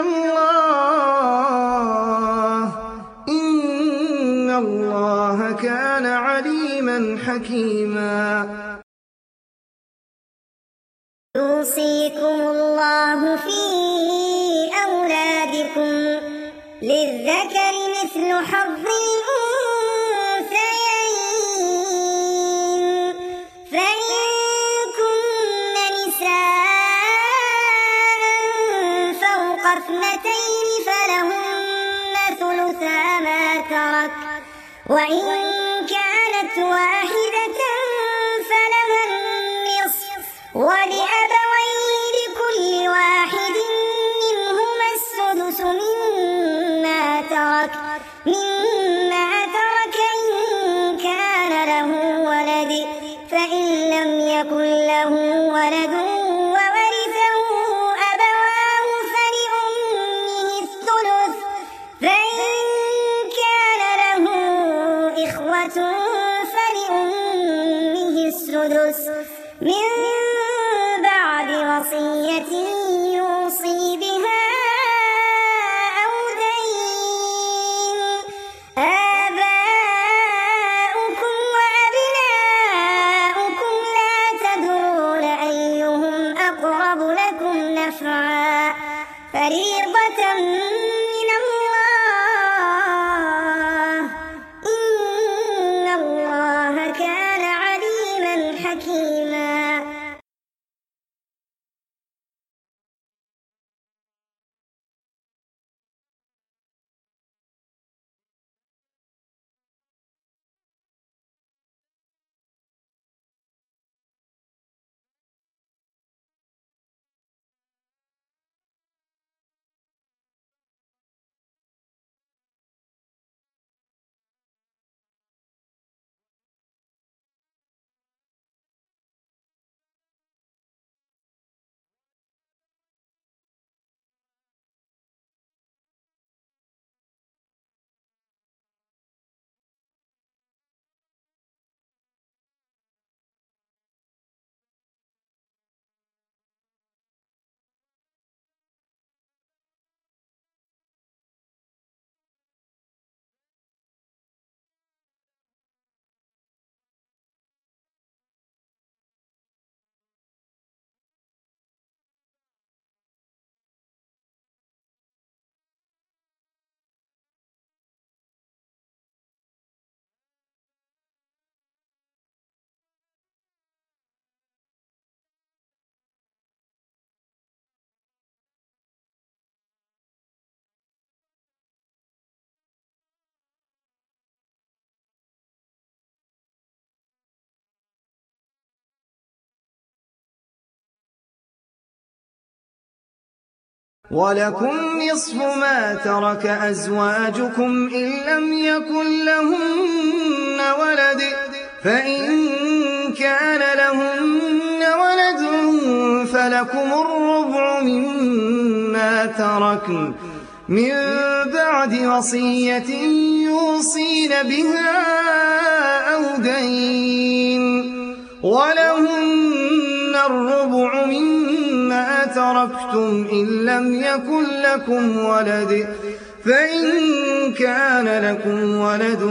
الله إن الله كان عليما حكيما يوصيكم الله في أولادكم للذكر مثل حظ الأنثيين فإن كن نساء فوق اثنتين فلهن ثلثا ما ترك وإن كانت واحدة فلها النصف ولأبويه لكل واحد منهما السدس مما ترك مما ترك إن كان له ولد فإن لم يكن له ولد وورثه أبواه فلأمه الثلث فإن كان له إخوة فلأمه السدس من بعد وصية يوصي بها أو دين آباؤكم وأبناؤكم لا تدرون أيهم أقرب لكم نفعا فريضة من الله إن الله كان عليما حكيما ولكم نصف ما ترك أزواجكم إن لم يكن لهن ولد فإن كان لهن ولد فلكم الربع مما تركن من بعد وصية يوصين بها أو دين ولهن الربع مما تركتم إن لم يكن لكم ولد فإن كان لكم ولد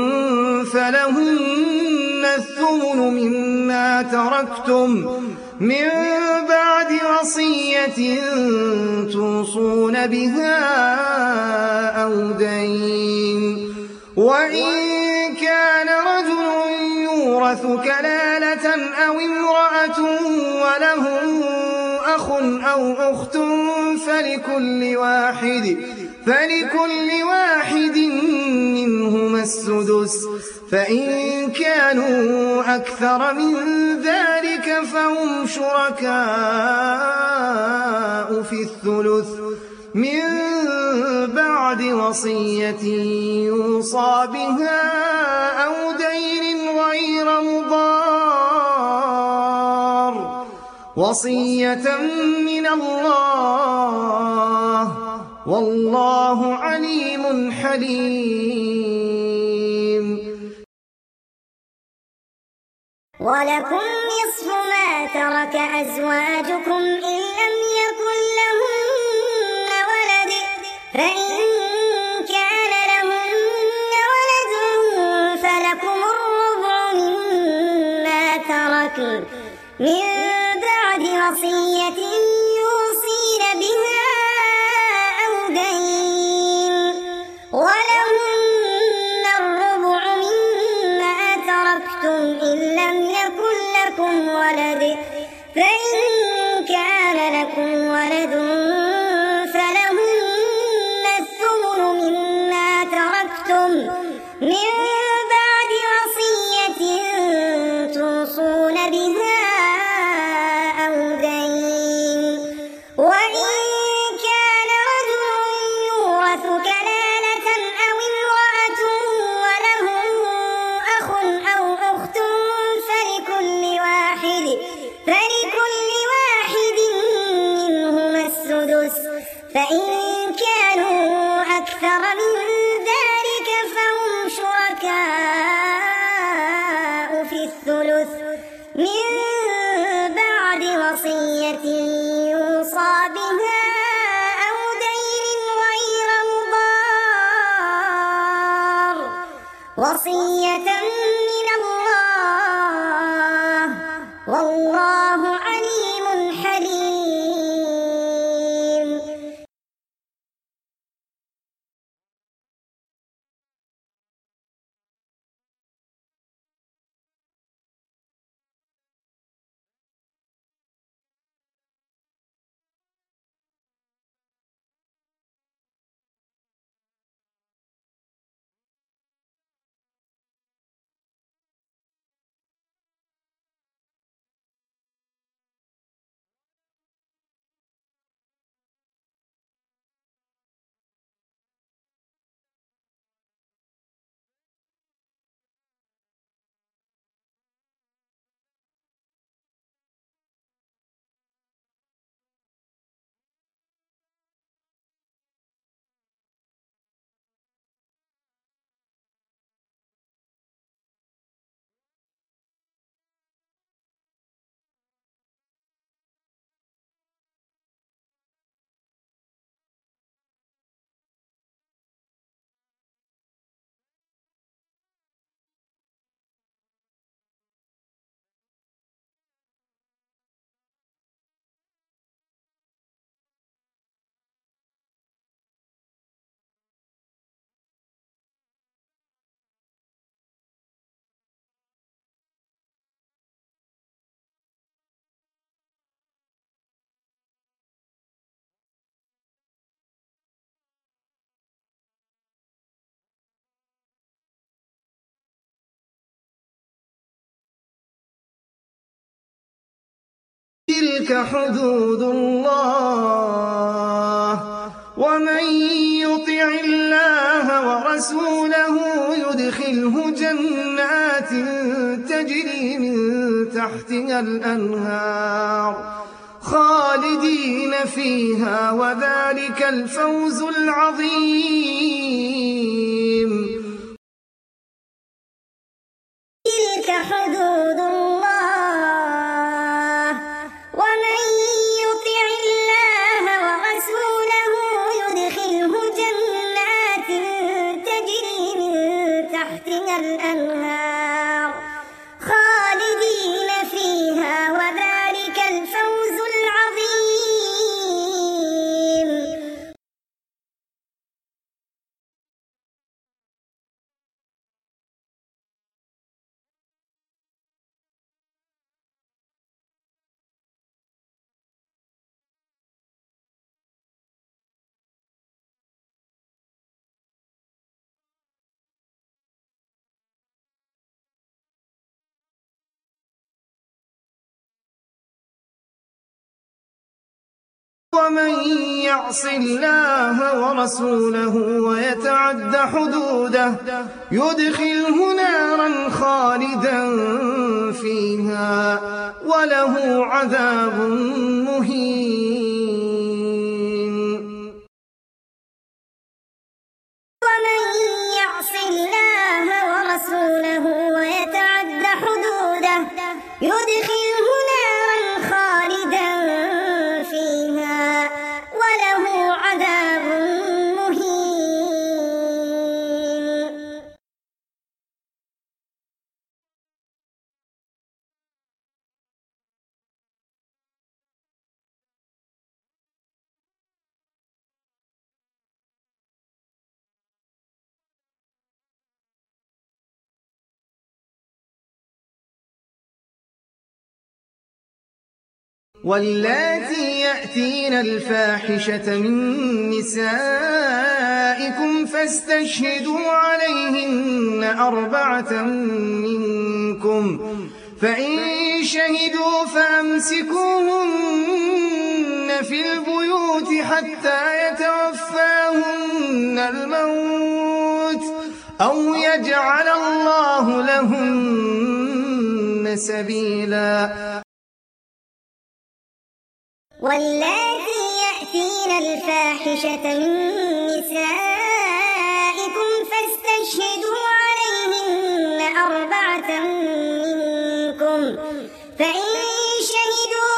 فلهن الثمن مما تركتم من بعد وصية توصون بها أو دين وإن كان رجل يورث كلالة أو امرأة وله أخ أو أخت فلكل واحد فلكل واحد منهما السدس فإن كانوا أكثر من ذلك فهم شركاء في الثلث من بعد وصية يوصى بها أو دين غير مضار وصية من الله والله عليم حليم. ولكم نصف ما ترك أزواجكم إن لم يكن لهن ولد فإن كان لهن ولد فلكم الربع مما تركن من بعد وصية يوصين بها أو دين ولهن الربع مما تركتم إن لم يكن لكم ولد فإن كان لكم ولد فلهن الثمن مما تركتم من بعد وصية توصون بها أو دين وإن كان رجل يورث كلالة أو امرأة وله أخ أو أخت فلكل واحد فلكل واحد منهما السدس فإن كانوا أكثر من ذلك فهم شركاء في الثلث من بعد وصية يوصى بها أو دين غير مضار وصية من الله والله عليم حليم. تلك حدود الله ومن يطع الله ورسوله يدخله جنات تجري من تحتها الأنهار خالدين فيها وذلك الفوز العظيم. تلك حدود الله ومن يطع الله ورسوله يدخله جنات تجري من تحتها الأنهار خالدين فيها وذلك الفوز العظيم. ومن يعص الله ورسوله ويتعد حدوده يدخله نارا خالدا فيها وله عذاب مهين. ومن يعص الله ورسوله ويتعد حدوده يدخله نارا خالدا فيها وله عذاب مهين. واللاتي يأتين الفاحشة من نسائكم فاستشهدوا عليهن أربعة منكم فإن شهدوا فأمسكوهن في البيوت حتى يتوفاهن الموت أو يجعل الله لهن سبيلا. واللاتي يأتين الفاحشة من نسائكم فاستشهدوا عليهن أربعة منكم فإن شهدوا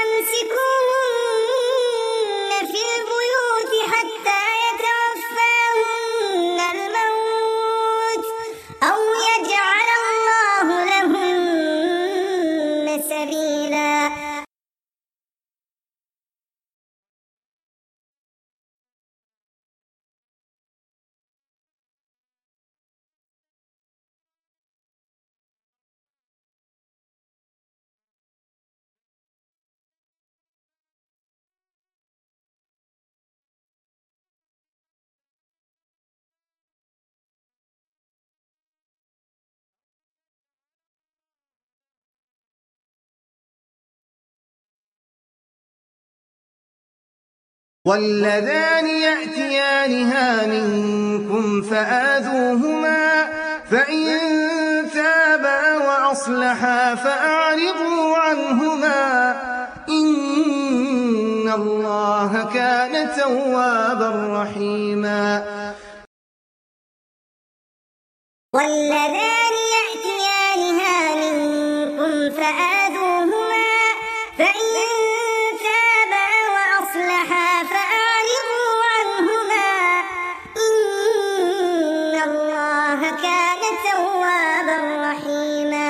فأمسكوهن في البيوت حتى يتوفاهن الموت أو يجعل الله لهن سبيلا. واللذان يأتيانها منكم فآذوهما فإن تابا وأصلحا فأعرضوا عنهما إن الله كان توابا رحيما. واللذان يأتيانها منكم فآذوهما فإن تابا وأصلحا فأعرضوا عنهما إن الله كان توابا رحيما.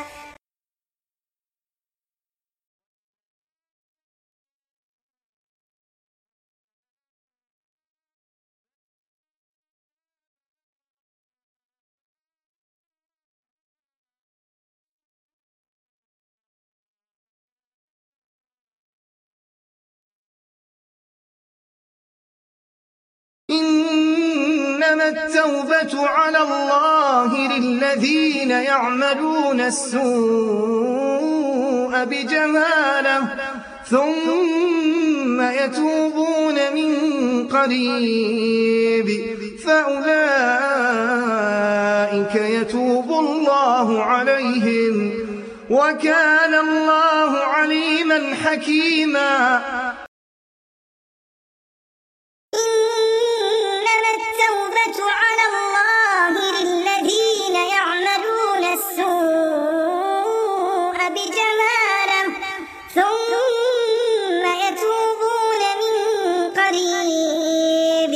إنما التوبة على الله للذين يعملون السوء بجهالة ثم يتوبون من قريب فأولئك يتوب الله عليهم وكان الله عليما حكيما. إنما التوبة على الله للذين يعملون السوء بجهالة ثم يتوبون من قريب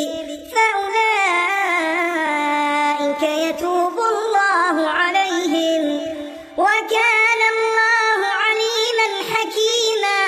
فأولئك يتوب الله عليهم وكان الله عليما حكيما.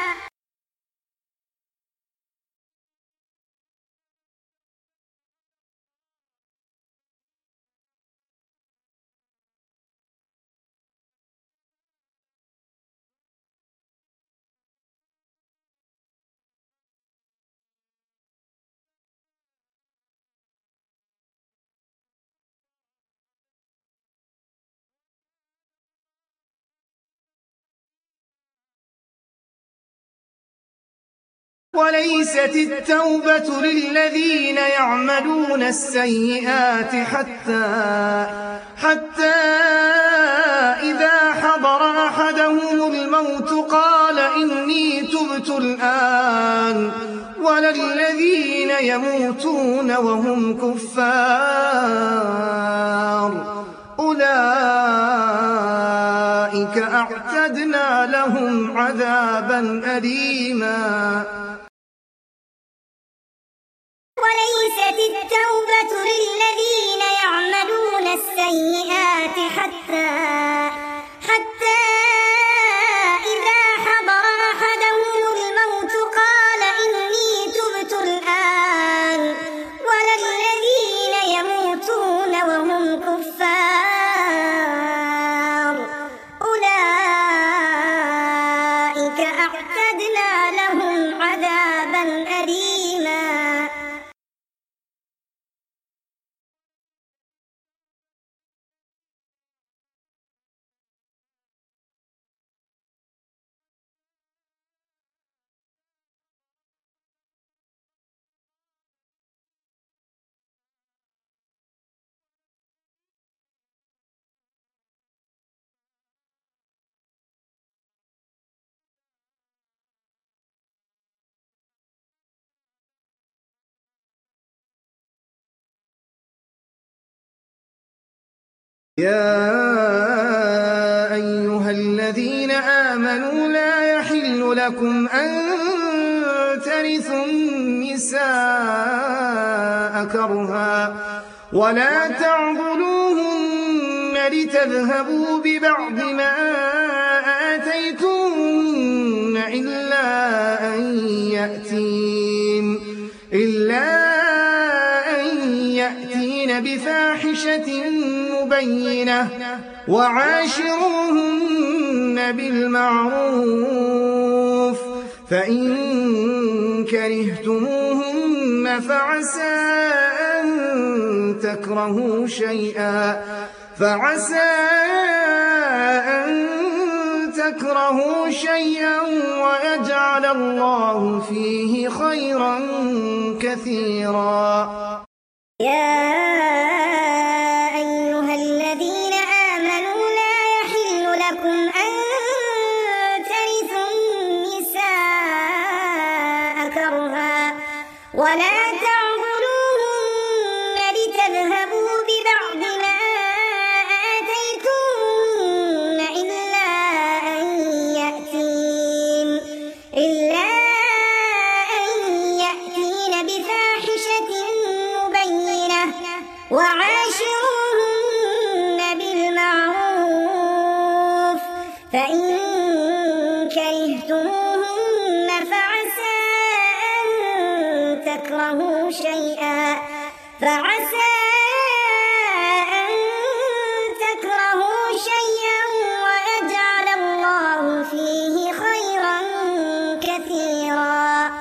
وليست التوبة للذين يعملون السيئات حتى حتى إذا حضر أحدهم الموت قال إني تبت الآن ولا الذين يموتون وهم كفار أولئك أعتدنا لهم عذابا أليما. وليست التوبة للذين يعملون السيئات حتى حتى إذا حضر أحدهم الموت قال إني تبت الآن ولا الذين يموتون وهم كفار أولئك أعتدنا لهم عذابا أليما. يا أيها الذين آمنوا لا يحل لكم أن ترثوا النساء كرها ولا تعضلوهن لتذهبوا ببعض ما آتيتوهن إلا أن يأتين إلا أن يأتين بفاحشة مبينة وعاشروهن بالمعروف فإن كرهتموهن فعسى أن تكرهوا شيئا فعسى أن تكرهوا شيئا ويجعل الله فيه خيرا كثيرا. يا أيها الذين آمنوا لا يحل لكم أن ترثوا النساء كرها ولا تعضلوهن لتذهبوا ببعض ما آتيتوهن إلا أن يأتين إلا أن يأتين بفاحشة مبينة وعاشروهن بالمعروف فإن كرهتموهن فعسى أن تكرهوا شيئا فعسى أن تكرهوا شيئا ويجعل الله فيه خيرا كثيرا.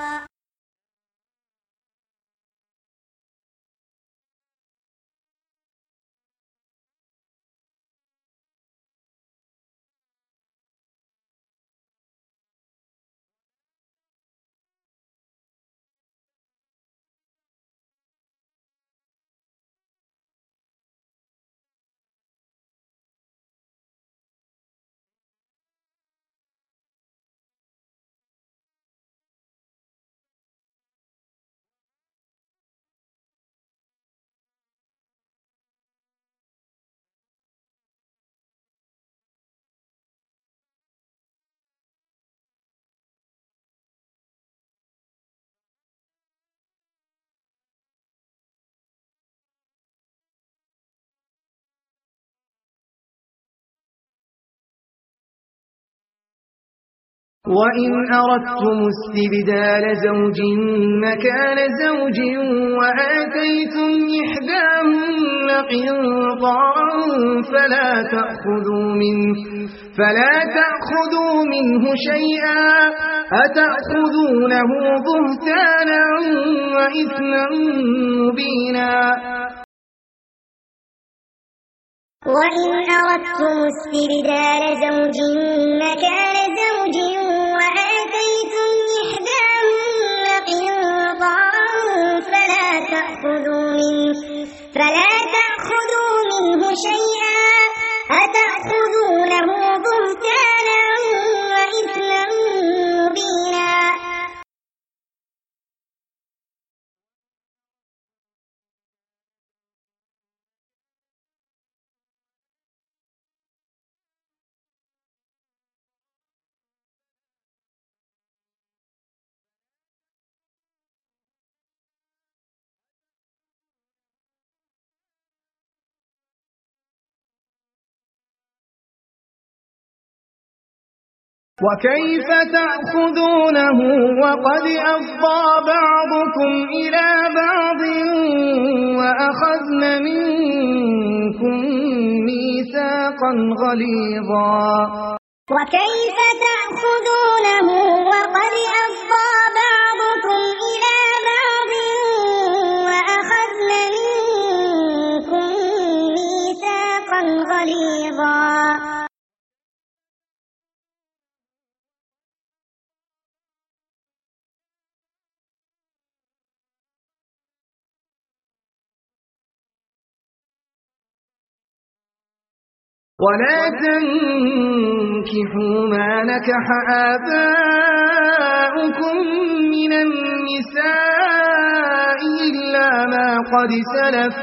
وإن أردتم استبدال زوج مكان زوج وآتيتم إحداهن قنطارا فلا تأخذوا منه فلا تأخذوا منه شيئا أتأخذونه بهتانا وإثما مبينا وإن أردتم استبدال زوج مكان زوج وآتيتم إحداهن قنطارا فلا تأخذوا منه فلا تأخذوا منه شيئا أتأخذونه بهتانا وإثما مبينا وكيف تأخذونه وقد أفضى بعضكم إلى بعض وأخذن منكم ميثاقا غليظا وكيف تأخذونه وقد أفضى بعضكم إلى بعض وأخذن منكم ميثاقا غليظا ولا تنكحوا ما نكح آباؤكم من النساء إلا ما قد سلف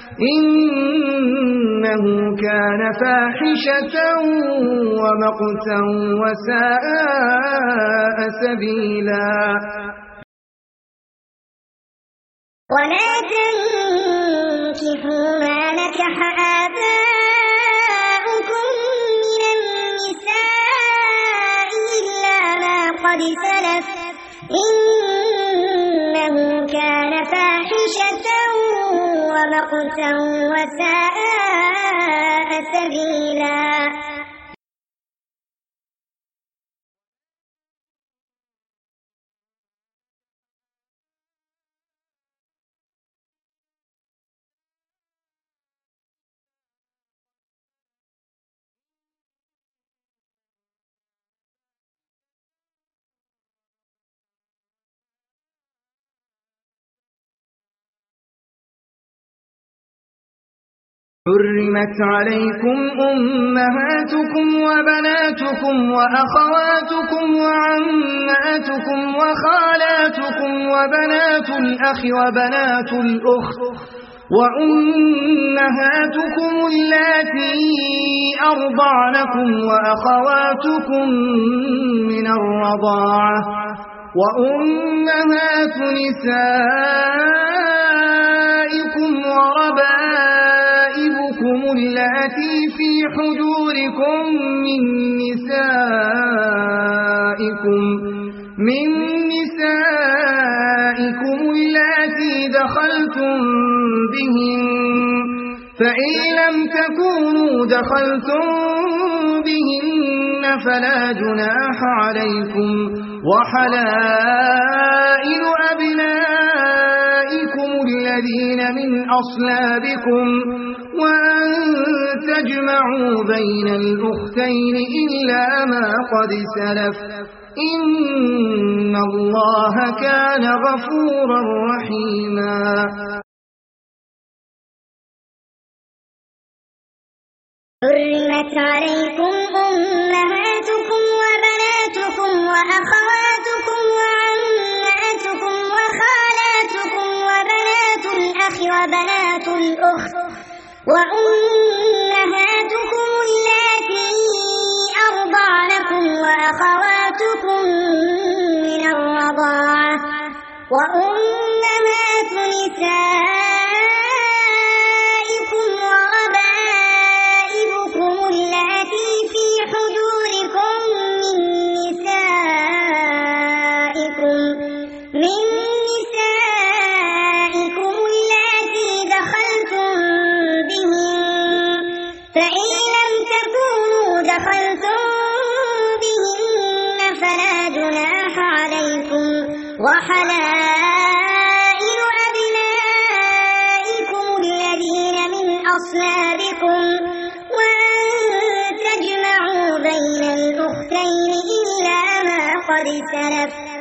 إنه كان فاحشة ومقتا وساء سبيلا ولا تنكحوا ما نكح آباؤكم من النساء إلا ما قد سلف إنه كان فاحشة ومقتا وساء سبيلا حرمت عليكم أمهاتكم وبناتكم وأخواتكم وعماتكم وخالاتكم وبنات الأخ وبنات الأخت وأمهاتكم اللاتي أرضعنكم وأخواتكم من الرضاعة وأمهات نسائكم وربائبكم اللاتي في حجوركم من نسائكم من نسائكم اللاتي دخلتم بهن فإن لم تكونوا دخلتم بهن فلا جناح عليكم وحلائل أبنائكم الذين من أصلابكم وأن تجمعوا بين الأختين إلا ما قد سلف إن الله كان غفورا رحيما حرمت عليكم أمهاتكم وبناتكم وأخواتكم وعماتكم وخالاتكم وبنات الأخ وبنات الأخت وأمهاتكم اللاتي أرضعنكم وأخواتكم من الرضاعة وأمهات نسائكم وربائبكم اللاتي في حجوركم من نسائكم وحلائل أبنائكم الذين من أصلابكم وأن تجمعوا بين الأختين إلا ما قد سلف